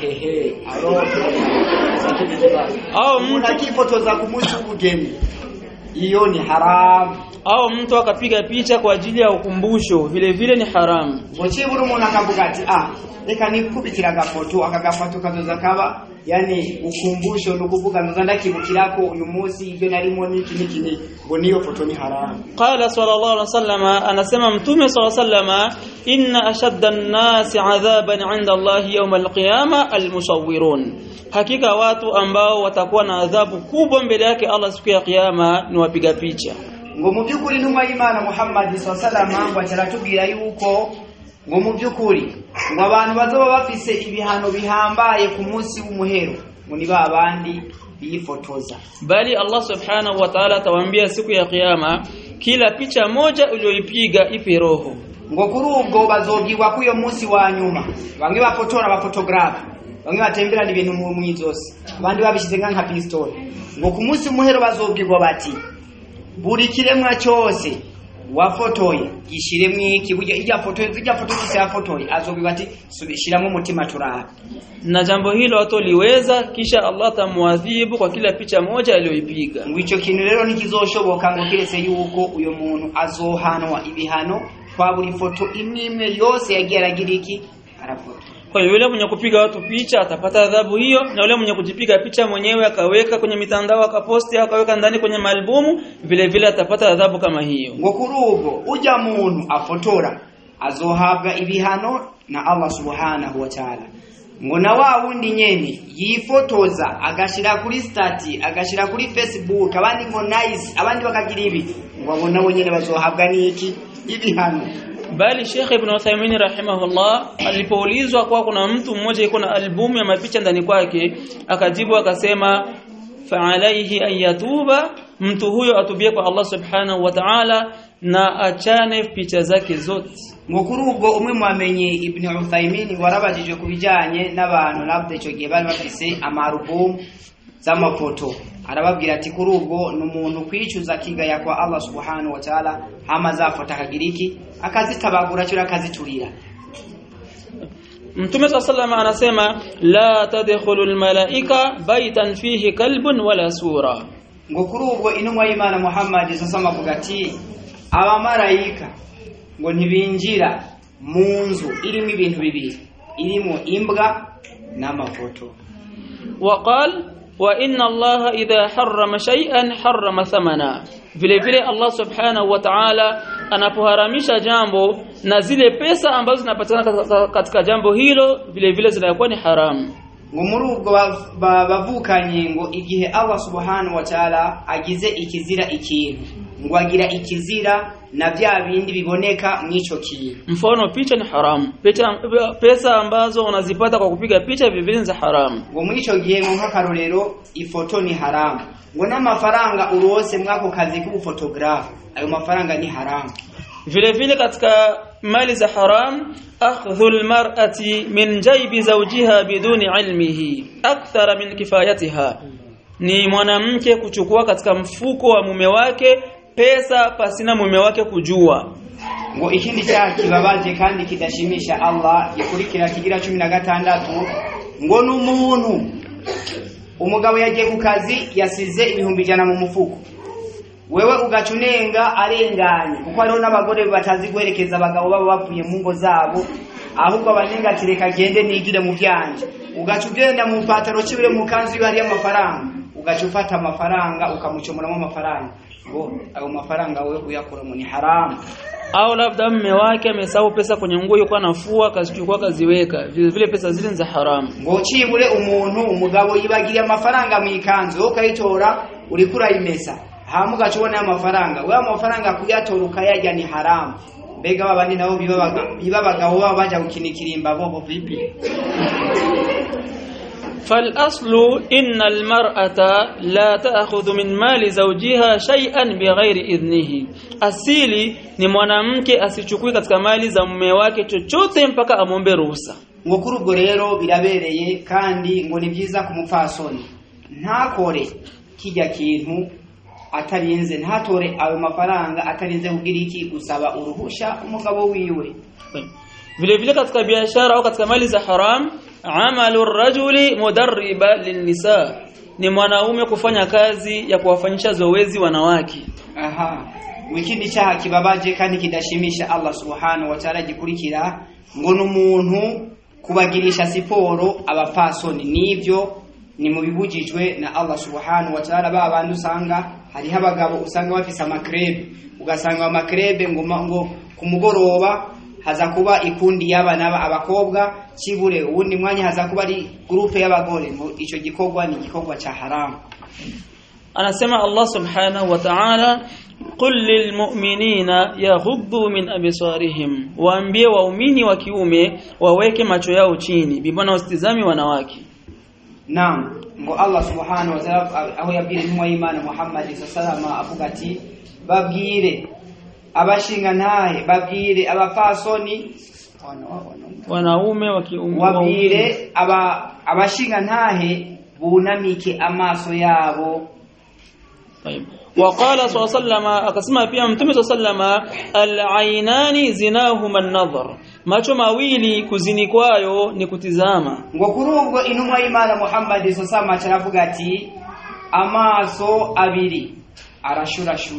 au mtu akifotoza ku munsi w'ubugeni, hiyo ni haramu. Au mtu akapiga picha kwa ajili ya ukumbusho, vile vile ni haramu. Ngochibura umuntu akavuga ati reka nikubitira gafoto, akagafoto kazoza kaba yani ukumbusho no kuvuga ndakibukirako uyu munsi ibyo narimo niki ngo niyo foto ni haramu. Qala sallallahu alaihi wasallam, anasema mtume sallallahu alaihi wasallam, inna ashadda an-nasi 'adhaban 'inda Allah yawm al-qiyamah al-musawwirun, hakika watu ambao watakuwa na adhabu kubwa mbele yake Allah siku ya kiyama ni wapiga picha. Ngo mu byukuri numa y'Imana Muhammad sallallahu alaihi wasallam acaratubwira yuko ngo mu byukuri ngo abantu bazoba bafise ibihano bihambaye ku munsi w'umuhero ngo ni babandi bifotoza. Bali Allah subhanahu wa ta'ala atawaambia siku ya kiyama, kila picha moja uliyoipiga ipe roho. Ngo kuri ubwo bazogirwa kuyo munsi wa nyuma, bamwe bafotora ba photograph, bamwe batembera ibintu mu mwizose, abandi babishize nka pistol. Ngo ku munsi w'umuhero bazogirwa bati buri kiremwa cyose wafotoye gishiremwe iki, burya ijya foto kisi ya fotoye azobirwa ati subishiramo umutima turaba. Na jambo hilo atoliweza, kisha Allah tamuadhibu kwa kila picha moja aliyoipiga. Ngwico kintu rero nikizoshoboka ngo kirese yuko uyo muntu azohanwa ibihano kwa buri foto imwe yose yageragira iki arafoto. Kwa hiyo yule mwenye kupiga watu picha atapata adhabu hiyo, na yule mwenye kujipiga picha mwenyewe akaweka kwenye mitandao akaposti akaweka ndani kwenye albumu vile vile atapata adhabu kama hiyo. Ngo kurugo uja muntu afotora azohabwa ibihano na Allah subhanahu wa ta'ala. Ngo na wa wundi nyene yifotoza agashira kuri stati agashira kuri Facebook, abandi ngo nice, abandi bakagira ibi, ngo abona bonyene bazohabwa niki ibihano. Bali Sheikh Ibn Uthaymeen rahimahullah alipoulizwa kwa kuna mtu mmoja yuko na albumu ya mapicha ndani kwake, akajibu akasema fa alayhi ayatuba, mtu huyo atubie kwa Allah subhanahu wa ta'ala na achane picha zake zote. Mukuru ubwo umwe mwamenye Ibn Uthaymeen warabajije kubijanye n'abantu labda ico gihe bari bafise amarubumu z'amafoto, arababwira ati kuri ubwo n'umuntu kwicuza kigaya kwa Allah subhanahu wa ta'ala amazafota akagiriki akazitabagura cyo akaziturira. Mtume sallallahu anasema la tadkhulul malaika baitan fihi kalbun wala sura. Ngo kuri ubwo intumwa y'Imana Muhammad sallallahu avuga ati abamarayika ngo ntibinjira mu nzu irimo ibintu bibiri, irimo imbwa n'amafoto. Waqal wa inna Allah idha harrama shay'an harrama thamana, vile vile Allah subhanahu wa ta'ala anapoharamisha jambo na zile pesa ambazo zinapatikana katika jambo hilo vile vile zinakuwa ni haramu. Ngo muri ubwo bavukanye ngo igihe Allah subhanahu wa ta'ala agize ikizira ikintu, ngo agira ikizira na bya bindi biboneka mwico kintu. Mfano picha ni haramu, pesa ambazo unazipata kwa kupiga picha vile vile ni haramu. Ngo mwico gihe nk'akarorero ifoto ni haramu. Ngo n'amafaranga urose mwako kazi ku photograph, ayo mafaranga ni haramu. Vile vile katika mali za haram, akhdhul mar'ati min jaybi zawjiha biduni ilmihi akthara min kifayatiha, ni mwanamke kuchukua katika mfuko wa mume wake pesa pasina mume wake kujua. Ngo ikindi cyakibabaje kandi kidashimisha Allah gikurikira kigira 16, ngo n'umuntu umugabo yagiye ku kazi yasize 100 mu mufuko, wewe ugacunenga arenganye kuko hariho n'abagore batazi guherekeza abagabo babo bapfuye mu ngo zabo, ahubwo abanenga tireka gende nigire mu byanje, ugacugenda mu pataro cibire mu kanzu hari amafaranga, ugacufata amafaranga ukamuchomoramo amafaranga, ngo ayo mafaranga wewe uyakora mu ni haramu. Au labda mume wake amesahau pesa kwenye nguo yuko anafua akazichukua kaziweka, vile vile pesa zile za haramu. Ngo cibure umuntu umugabo yibagiye amafaranga mu ikanzu ukayitora urikura imesa, hamuga chubona amafaranga, wewe amafaranga kuyatora ukayajya ni haramu. bega babandi nabo bibabagaho baba baja gukinikirimba bobo vipi فالأصل إن المرأة لا تأخذ من مال زوجها شيئا بغير إذنه. asili ni mwanamke asichukue katika mali za mume wake chochote mpaka amombe ruhusa. ngo kuri ubwo rero birabereye kandi ngo ni byiza kumupfasoni ntakore kijya kintu atarinze, ntatore ayo mafaranga atarinze kugira iki gusaba uruhusha umugabo wiwe. vile vile katika biashara au katika mali za haram, amalu rajuli mudarriba linnisa, ni mwanaume kufanya kazi ya kuwafanyisha zoezi wanawake. Wikindi cyaha kibabaje kandi kidashimisha Allah subhanahu wa ta'ala gikurikira ngo n'umuntu kubagirisha siporo abapasoni, nivyo ni mubibujijwe na Allah subhanahu wa ta'ala. Babantu usanga hari habagabo usanga bafise amakrebe, ugasanga amakrebe ngo kumugoroba haza kuba ikundi y'abana abakobwa kibure, ubundi mwanya haza kuba ari groupe y'abagore. Ico gikorwa ni gikorwa cha haramu. Anasema Allah subhanahu wa ta'ala, qul lil mu'minina yaghuddu min absarihim, waambie waumini wa kiume waweke macho yao chini, bibana usitizami wanawake. Naam, ngo Allah subhanahu wa ta'ala aho yabwira intumwa y'Imana Muhammad sallallahu avuga ati babwire abashinga ntahe, babwire abafasoni wanaume wa kiume, wabwire abashinga ntahe bunamike amaso yabo. وقال صلى الله عليه وسلم, akasema pia mtume صلى الله عليه وسلم, al-aynani zinahuma an-nadhar, macho mawili kuzini kwayo ni kutizama. ngo kurubwo intumwa y'Imana Muhammad sallallahu alaihi wasallam ati amaso abiri arashurashura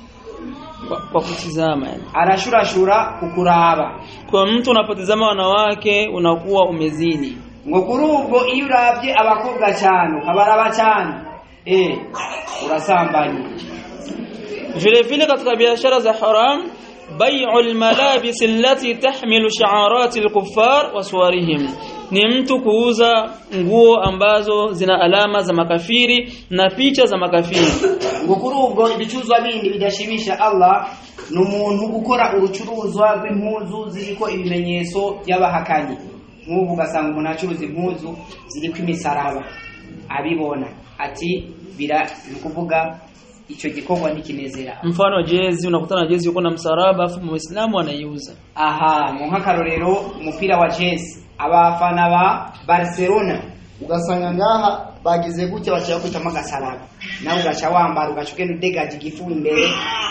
kwa kutizama, yani arashurashura kukuraba. Kwa mtu unapotizama wanawake unakuwa umezini. ngo kurubwo iyo uravye abakobwa cyane kabaraba cyane urasambanye. vile vile katika biashara za haram, bai'ul malabis allati tahmilu shi'arat al-kuffar wa suwarihim, ni mtu kuuza nguo ambazo zina alama za makafiri na picha za makafiri. ngo kurubwo ibicuzwa bindi bidashimisha Allah n'umuntu gukora urucuruzwa rw'impuzu ziriko ibimenyetso by'abahakanyi. nk'ubu gasanga umuntu acuruza impuzu ziriko imisaraba, abibona ati bila nikuvuga ico gikorwa ntikinezera. Mfano jezi, unakutana jezi yuko na msaraba afu muislamu anaiuza. Mu nkakarorero umupira wa jezi abafana ba Barcelona ugasanga ngaha bagize gutya bacha kwita magasaraba, nawe ugacha wambara ugacugenda udegaje igifu imbere.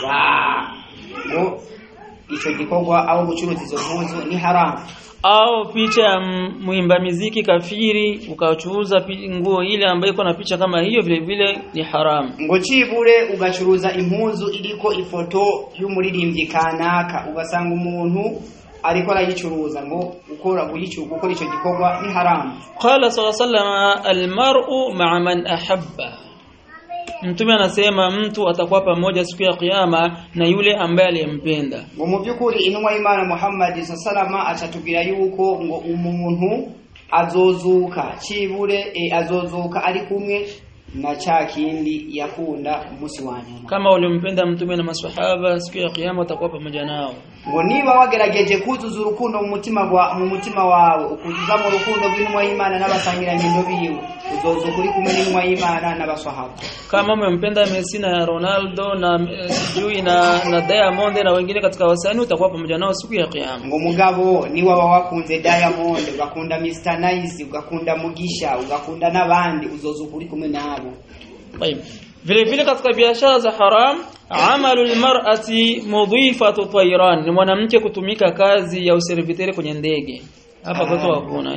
ngo ico gikorwa au gucuruza izo mpuzu ni haramu. Au picha ya muimba muziki kafiri ukachuuza nguo ile ambayo iko na picha kama hiyo, vile vile ni haramu. ngo cibure ugacuruza impuzu iliko ifoto y'umuririmbyi kanaka, ugasanga umuntu ariko arayicuruza, ngo ukora gukora ico gikorwa ni haramu. Qala sallallahu alayhi wasallam, almar'u ma'a man ahabba, Mtume anasema mtu atakuwa pamoja siku ya kiyama na yule ambaye aliyempenda. ngo mu byukuri intumwa y'Imana Muhammad sallallahu achatubwira yuko ngo umuntu azozuka cibure azozuka ari kumwe na cha kindi yakunda umunsi wa nyuma. Kama ulimpenda mtume na maswahaba, siku ya kiyama utakuwa pamoja nao. ngo niba wagerageje kuzuza urukundo mu mutima wawe, ukuzuza mu rukundo rw'intumwa y'Imana n'abasangira ngendo biwe, uzozo kuri kumwe n'intumwa y'Imana n'abaswahaba. Kama umempenda Messi na Ronaldo na sijui na Diamond na wengine katika wasanii, utakuwa pamoja nao siku ya kiyama. ngo mugabo ni waba wakunze Diamond, ugakunda Mr Nice, ugakunda Mugisha, ugakunda n'abandi, uzozo kuri kumwe nabo. vile vile katika biashara za haram, amalul mar'ati mudhifatu tayran, ni mwanamke kutumika kazi ya userviteri kwenye ndege. Hapa kwetu hakuna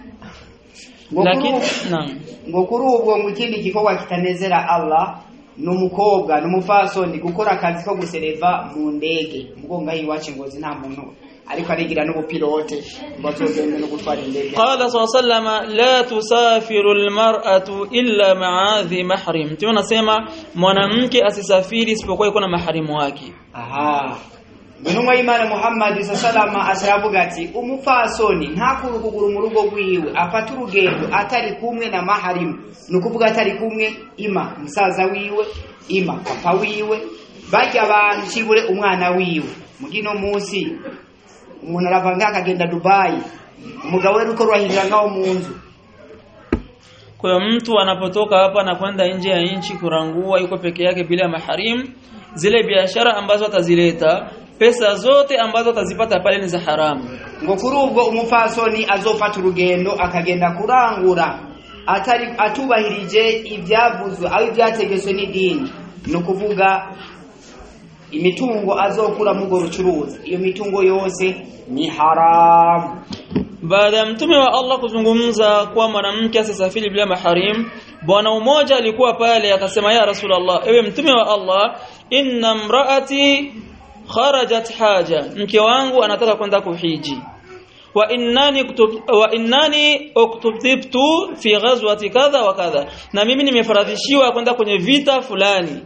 lakini ngo kuri ubwo mu kindi gikorwa kitanezera Allah n'umukobwa n'umufasoni gukora akazi ko gusereva mu ndege. mugonga yiwacu ngozi nta muntu ariko arigira n'ubupilote bazogenda no gutwara indege. Qala sallallahu la tusafiru almar'atu illa ma'a dhi mahrim, tunasema mwanamke asisafiri isipokuwa yuko na maharimu wake. Intumwa y'Imana Muhammad sallallahu ashavuga ati umufasoni ntakurukuguru mu rugo rwiwe afata urugendo atari kumwe na maharimu, nukuvuga atari kumwe ima musaza wiwe, ima papa wiwe, bajya abantu cibure umwana wiwe, mugino munsi umuntu aravanga akagenda Dubai umugabo we ruko rwahirira ngaho munzu. Kwa hiyo mtu anapotoka hapa na kwenda nje ya nchi kurangua yuko peke yake bila maharim, zile biashara ambazo atazileta, pesa zote ambazo atazipata pale ni za haramu. Ngo kuri ubwo umufasoni azofata urugendo akagenda kurangura atubahirije ibyavuzwe aho ibyategetswe n'idini, no kuvuga imitungo azokura mugo rucuruza, iyo mitungo yose ni haramu. Baada ya mtume wa Allah kuzungumza kwa mwanamke asisafiri bila maharim, bwana mmoja alikuwa pale akasema, ya Rasulullah, ewe mtume wa Allah, inna imraati kharajat haja, mke wangu anataka kwenda kuhiji, wa innani uktubtu fi ghazwati kadha wa kadha, na mimi nimefaradhishiwa kwenda kwenye vita fulani.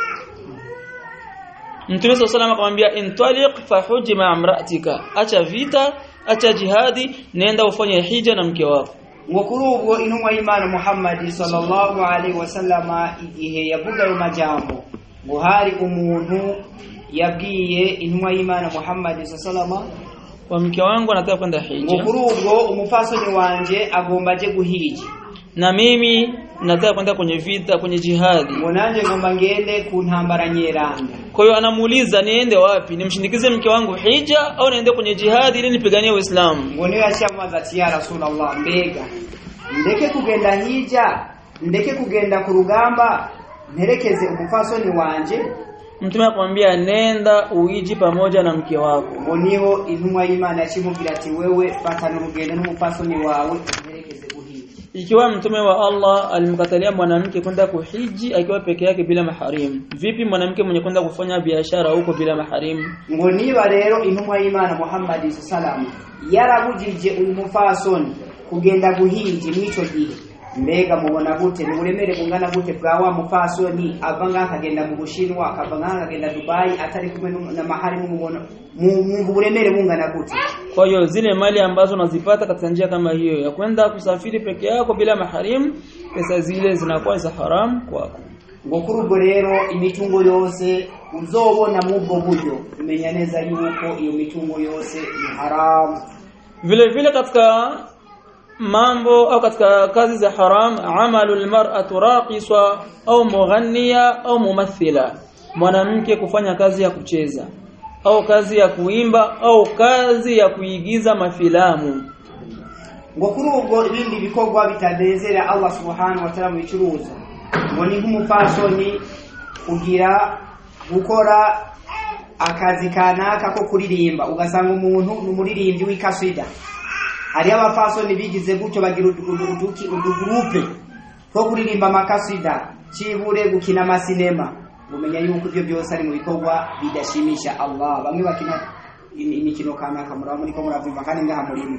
Mtume sallallahu alayhi akamwambia, intaliq fahuji ma imraatika, acha vita, acha jihadi, nenda ufanye hija na mke wako. Ngo kuri ubwo intumwa y'Imana Muhammad sallallahu alaihi wasallama igihe yavuga ayo majambo, ngo hari umuntu yabwiye intumwa y'Imana Muhammad sallallahu alaihi wa mke wangu anataka kwenda hija, ngo kuri ubwo umufasoni wanje agomba je guhiji, na mimi nataka kwenda kwenye vita, kwenye jihadi, nanje ngomba ngende ku ntambara nyeranda. Kwa hiyo anamuuliza niende wapi, nimshindikize mke wangu hija au niende kwenye jihadi ili nipiganie Uislamu? Ngone yashamaza ati ya Rasulullah, mbega ndeke kugenda hija, ndeke kugenda ku rugamba, nerekeze umufasoni wanje? Mtume akamwambia, nenda uiji pamoja na mke wako. Ngoniho intumwa y'Imana yakimubwira ati, wewe fatana urugendo n'umufasoni wawe nerekeze kuhiji. Ikiwa mtume wa Allah alimkatalia mwanamke kwenda kuhiji akiwa peke yake bila maharim, vipi mwanamke mwenye kwenda kufanya biashara huko bila maharim? Ngo niba rero intumwa y'Imana Muhammad sallallahu yarabujije uyu mufasoni kugenda guhiji mwico gihe, mbega mubona gute ni buremere bungana gute bwa wa mufasoni avanga akagenda mu Bushinwa, akavanga akagenda Dubai atari kumwe na maharimu, mubona mu buremere bungana gute? Kwa hiyo zile mali ambazo unazipata katika njia kama hiyo ya kwenda kusafiri peke yako bila maharim, pesa zile zinakuwa za haram kwako. Ngo kuri ubwo rero imitungo yose uzobona mu bwo buryo, umenya neza yuko iyo mitungo yose ni haram. Vile vile katika mambo au katika kazi za haram, amalu almar'atu raqisa au mughanniya au mumathila, mwanamke kufanya kazi ya kucheza au kazi ya kuimba au kazi ya kuigiza mafilamu. Ngo kuri ubwo ibindi bikorwa bitadezera Allah subhanahu wa ta'ala mu bicuruza, ngo ni nk'umufasoni kugira gukora akazi kanaka ko kuririmba, ugasanga umuntu n'umuririmbyi w'ikasida. Hari abafasoni bigize gutyo bagira udugurupe ko kuririmba makasida, cibure gukina amasinema. Umenya yuko ibyo byose ari mu bikorwa bidashimisha Allah. Bamwe bakina imikino kanaka muri ko muravumba kandi ngaha murimo.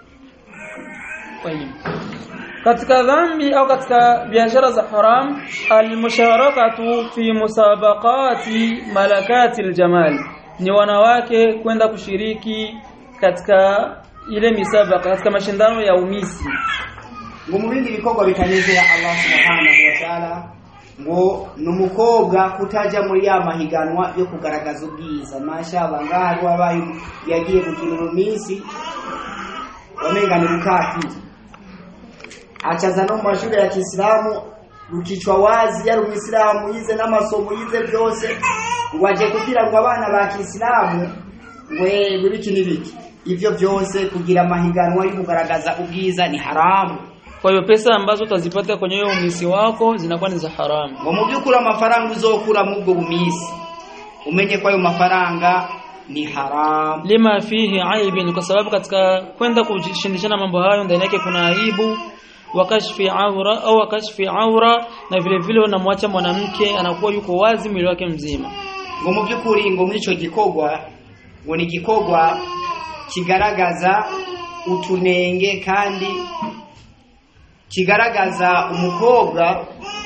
Katika dhambi au katika biashara za haram, almusharakatu fi musabaqati malakati aljamal, ni wanawake kwenda kushiriki katika ile misabaka, katika mashindano ya umisi. Ngo mu bindi bikorwa bitanezera Allah subhanahu wa ta'ala, ngo numukobwa kutaja muri ya mahiganwa yo kugaragaza ubwiza. Mashallah, ngaho wabaye yagiye gukina umisi wamenga ni rukati, achaza no mashule ya Kiislamu rukichwa wazi, yari Muislamu yize n'amasomo yize byose, waje kugira ngo abana ba Kiislamu we bibiki nibiki ivyo byose kugira mahiganwa yo kugaragaza ubwiza ni haramu. Kwa hiyo pesa ambazo utazipata kwenye hiyo umisi wako zinakuwa ni za haramu. Ngo mu byukura amafaranga uzokura mu bwo umisi, umenye kwa hiyo mafaranga ni haramu. Lima fihi aibin, kwa sababu katika kwenda kushindishana mambo hayo ndani yake kuna aibu, wakashfi aura au wakashfi aura, na vile vile unamwacha mwanamke anakuwa yuko wazi mwili wake mzima. Ngo mu byukuri ngo muri ico gikogwa, ngo ni gikogwa kigaragaza utunenge kandi kigaragaza umukobwa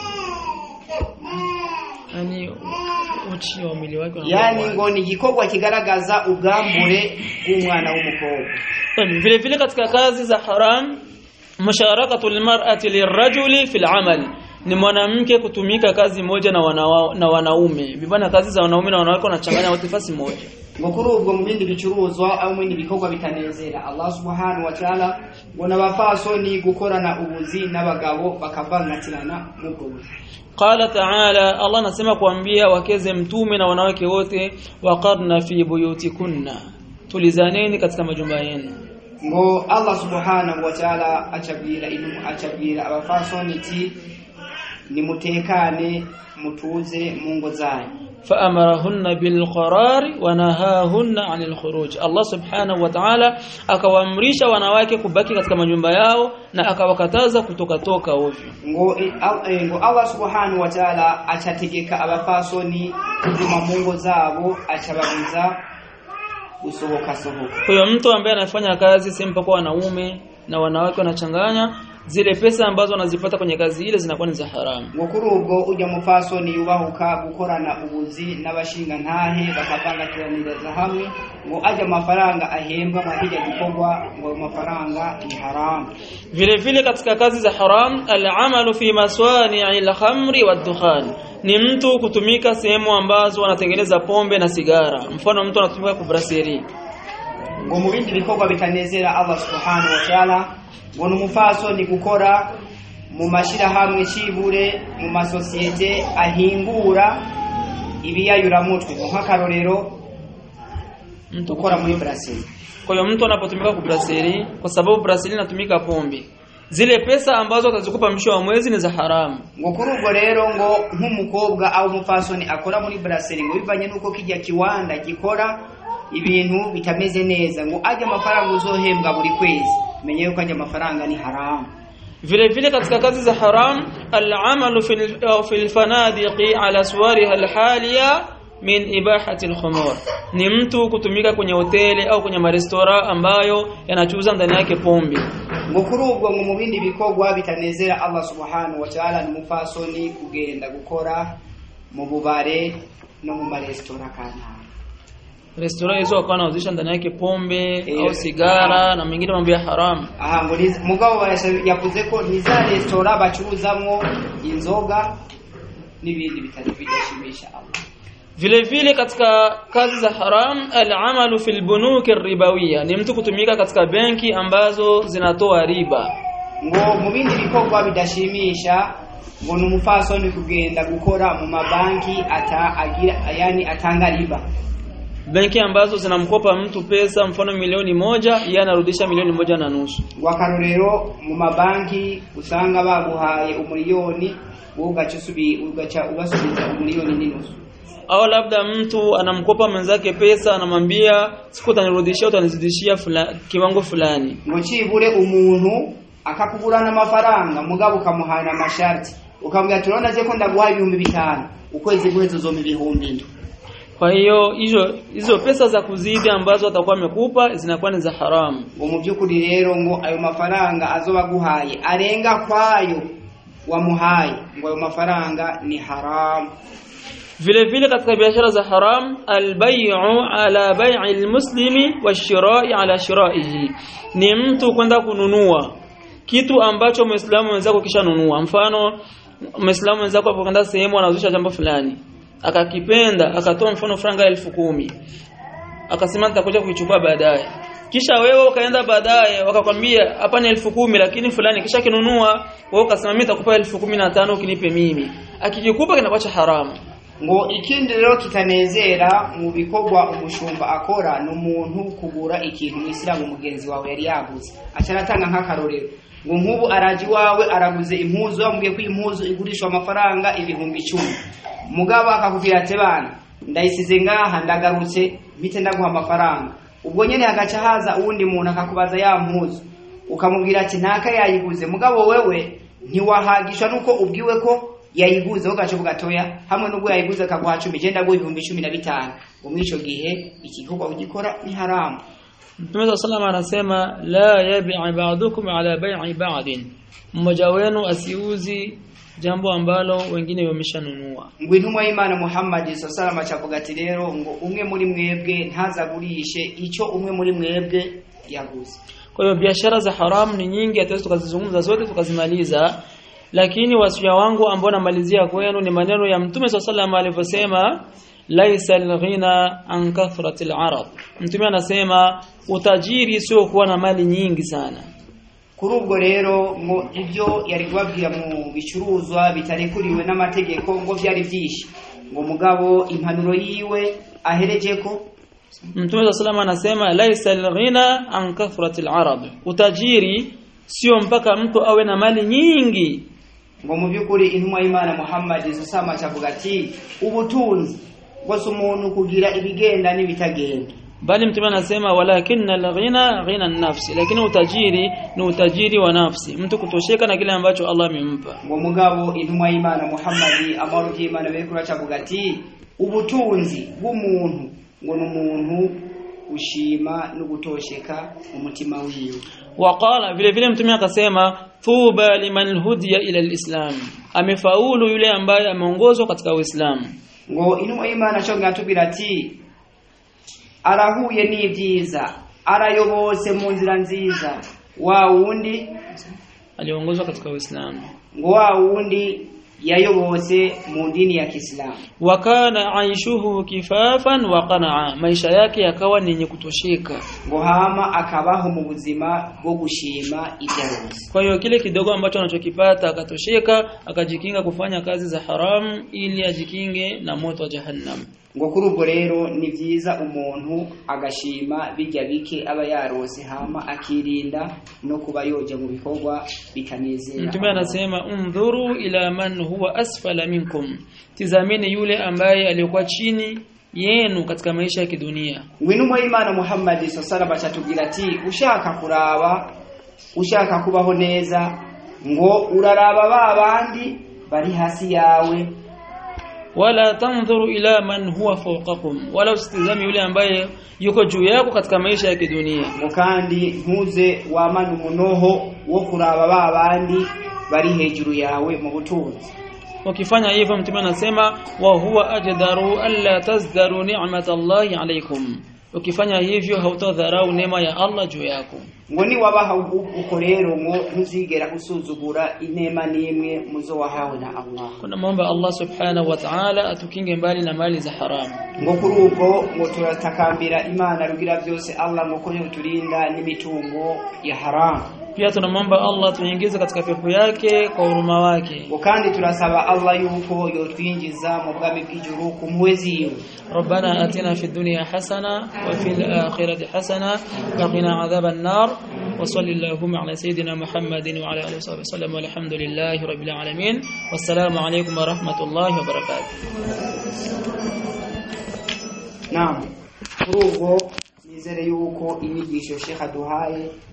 uchi wa mwili wake, yani ngo ni gikogwa kigaragaza ugambure bw'umwana w'umukobwa. Vile vile katika kazi za haram, musharakatu almar'ati lirajuli fil amal, ni mwanamke kutumika kazi moja na wanaume. Bibana kazi za wanaume na wanawake wanachanganya wote fasi moja. ngo kuri ubwo mu bindi bicuruzwa au mu bindi bikorwa bitanezera Allah subhanahu wa ta'ala ngo nabafasoni gukorana ubuzi n'abagabo bakavangatirana n'ubwo buzi. Qala ta'ala, Allah anasema kuambia wakeze mtume na wanawake wote, waqarna fi buyutikunna, tulizaneni katika majumba yenu. Ngo Allah subhanahu wa ta'ala achabira abafasoni ti nimutekane mutuze mungo zanyu. فأمرهن بالقرار ونهاهن عن الخروج. Allah subhanahu wa ta'ala akawaamrisha wanawake kubaki katika majumba yao na akawakataza kutoka ovyo. Ngo Allah subhanahu wa ta'ala achategeka abafasoni kuzima mungo zabo, achababuza usohoka. Kwa mtu ambaye anafanya kazi sehemu kwa wanaume na wanawake wanachanganya, zile pesa ambazo wanazipata kwenye kazi ile zinakuwa ni za haramu. Ngo kuri ubwo ujya mufasoni yubahuka gukorana ubuzi n'abashinga ntahe bakapanga kiranira hamwe, ngo aje amafaranga ahembwa mahija gikorwa, ngo amafaranga ni haramu. Vile vile katika kazi za haram, al-amalu fi maswani'il khamri wad-dukhan, ni mtu kutumika sehemu ambazo wanatengeneza pombe na sigara. Mfano mtu anatumika ku brasserie. Ngo mu bindi bikorwa bitanezera Allah subhanahu wa ta'ala, ngo numufasoni gukora mu mashira hamwe cibure mu masosiyete ahingura ibiyayura mutwe, nk'akarorero mtu ukora muri brasserie. Kwa hiyo mtu anapotumika ku brasserie, kwa sababu brasserie inatumika pombe, zile pesa ambazo atazikupa mwisho wa mwezi ni za haramu. Ngo kuri ubwo rero ngo nk'umukobwa au mufasoni akora muri brasserie, ngo bivanye nuko kijya kiwanda gikora ibintu bitameze neza, ngo aje amafaranga uzohembwa buri kwezi, menye yuko aje amafaranga ni haramu. Vile vile katika kazi za haram, al-amalu fil fanadiqi ala suwariha al-haliya min ibahati al-khumur, ni mtu kutumika kwenye hoteli au kwenye marestora ambayo yanachuza ndani yake pombe. Ngo kuri ubwo ngo mu bindi bikorwa bitanezera Allah subhanahu wa ta'ala ni mufasoni kugenda gukora mu bubare no mu marestora kana. Restaurant hizo wakana uzisha ndani yake pombe au sigara na mengine mambo ya haramu. Ngo mugabo yavuze ko ni za restaurant bacuruzamwo inzoga n'ibindi bitashimisha Allah. Vile vile katika kazi za haram, al-amalu fil bunuk ar-ribawiyya, ni mtu kutumika katika benki ambazo zinatoa riba. Ngo mu bindi bikorwa bidashimisha, ngo numufasoni kugenda gukora mu mabanki atanga riba. Benki ambazo zinamkopa mtu pesa mfano 1,000,000, yeye anarudisha 1,500,000. Wakarorero mu mabanki usanga baguhaye 1,000,000, ugacha ubasubiza 1,500,000. Au labda mtu anamkopa mwenzake pesa, anamwambia siku utanirudishia, utanizidishia kiwango fulani. Ngo cibure umuntu akakugurana amafaranga mugabo kamuhana masharti, ukamwambia tunaona je ko ndaguha 5,000, ukwezi guhezo zo 1,000. Kwa hiyo hizo pesa za kuzidi ambazo atakuwa amekupa zinakuwa ni za haramu. Ngo mu byukuri rero ngo ayo mafaranga azobaguhaye arenga kwayo wamuhaye, ngo ayo mafaranga ni haramu. Vile vile katika biashara za haram, al-bay'u ala bay'i al-muslimi wash-shira'i ala shira'ihi, ni mtu kwenda kununua kitu ambacho Muislamu mwenzako kishanunua. Mfano Muislamu mwenzako apokwenda sehemu anazusha jambo fulani, akakipenda, akatoa mfano franga 10,000, akasema nitakuja kuichukua baadaye. Kisha wewe ukaenda baadaye wakakwambia hapa ni 10,000, lakini fulani kisha kinunua, wewe ukasema mimi nitakupa 15,000 ukinipe mimi. Akijikupa kinakuwa haramu. Ngo ikindi rero kitanezera mu bikorwa umushumba akora n'umuntu kugura ikintu Muislamu mugenzi wawe yari yaguze, acaratanga nk'akarorero. Ngo nk'ubu araji wawe araguze impuzu, amubwiye ko impuzu igurishwa amafaranga 10,000. Mugabo akakubwira ati bana ndayisize ngaha ndagarutse bite ndaguha amafaranga. Ubwo nyene hagaca haza uwundi muntu akakubaza ya mpuzu, ukamubwira ati ntaka yayiguze, mugabo wewe ntiwahagishwa nuko ubwiwe ko yayiguze, ugaca bugatoya hamwe n'ubwo yayiguze akaguha 10, genda guha 15,000. Umwico gihe ikikorwa ugikora ni haramu. Mtume sallallahu anasema la yabi'u ba'dukum ala bay'i ba'din, mmoja wenu asiuzi jambo ambalo wengine wameshanunua. Ngo intumwa y'Imana Muhammad sallallahu acavuga ati rero ngo umwe muri mwebwe ntazagurishe ico umwe muri mwebwe yaguze. Kwa hiyo biashara za haram ni nyingi, hatuwezi tukazizungumza zote tukazimaliza, lakini wasia wangu ambao namalizia kwenu ni maneno ya Mtume sallallahu alivyosema, laysa al-ghina an kathrati al-arad. Mtume anasema utajiri sio kuwa na mali nyingi sana. Kuri ubwo rero ngo ibyo yari kubabwira mu bicuruzwa bitarekuriwe n'amategeko ngo byari byishi, ngo mugabo impanuro yiwe aherejeko. Mtume sallallahu anasema laysa al-ghina an kathrati al-arad, utajiri sio mpaka mtu awe na mali nyingi. Ngo mu byukuri intumwa y'Imana Muhammad sasama cyavuga ati ubutunzi bwose umuntu kugira ibigenda n'ibitagenda, bali mtume anasema walakinna al-ghina ghina an-nafs, lakini utajiri ni utajiri wa nafsi, mtu kutosheka na kile ambacho Allah amempa. Ngo mugabo intumwa y'Imana Muhammad amaru y'Imana bekura cyavuga ati ubutunzi bw'umuntu ngo n'umuntu ushima no gutosheka umutima wiwe. Waqala vile vile mtume akasema tuba liman hudiya ila al-islam, amefaulu yule ambaye ameongozwa katika Uislamu. Ngo intumwa y'Imana cyo ngatubira ati arahuye n'ibyiza, arayobose mu nzira nziza, wa wundi aliongozwa katika Uislamu, ngo wa wundi yayobose mu dini ya Kiislamu. Wakana aishuhu kifafan wa qanaa, maisha yake yakawa ni yenye kutosheka, ngo hama akabaho mu buzima bwo gushima ibyarose. Kwa hiyo kile kidogo ambacho anachokipata akatosheka, akajikinga kufanya kazi za haramu ili ajikinge na moto wa jahannam. Ngo kuri ubwo rero ni byiza umuntu agashima bijya bike aba yarose, hama akirinda no kuba yoje mu bikorwa bikanezera. Mtume anasema undhuru ila man huwa asfala minkum, tizameni yule ambaye alikuwa chini yenu katika maisha ya kidunia. Ngwinumwa y'Imana Muhammad sallallahu alaihi wasallam ati ushaka kuraba, ushaka kubaho neza, ngo uraraba babandi bari hasi yawe, wala tanzuru ila man huwa fawqakum, wala usitizame yule ambaye yuko juu yako katika maisha ya kidunia. Mukandi ntuze wamanu munoho wo kuraba babandi bari hejuru yawe mu butunzi. Ukifanya hivyo mtume anasema wa huwa ajdaru alla tazdaru ni'matallahi alaykum, ukifanya hivyo hautadharau neema ya Allah juu yako. Ngo ni wabaha uko rero ngo ntuzigera usuzugura inema nimwe muzo wahawe na Allah. Kuna muomba Allah subhanahu wa ta'ala atukinge mbali na mali za haramu. Ngo kuri ubwo ngo turatakambira Imana rugira byose Allah ngo kone uturinda n'imitungo ya haramu. Pia tunamwomba Allah tuingize katika pepo yake kwa huruma wake. Kandi turasaba Allah yuko yotwinjiza mu bwami bw'ijuru kumwezi. Rabbana atina fid dunya hasana wa fil akhirati hasana wa qina adhaban nar. Wa sallallahu ala sayidina Muhammadin wa ala alihi wa sallam, walhamdulillahi rabbil alamin. Wassalamu alaykum wa rahmatullahi wa barakatuh. Naam. Kurugo nizere yuko inyigisho Sheikh aduhaye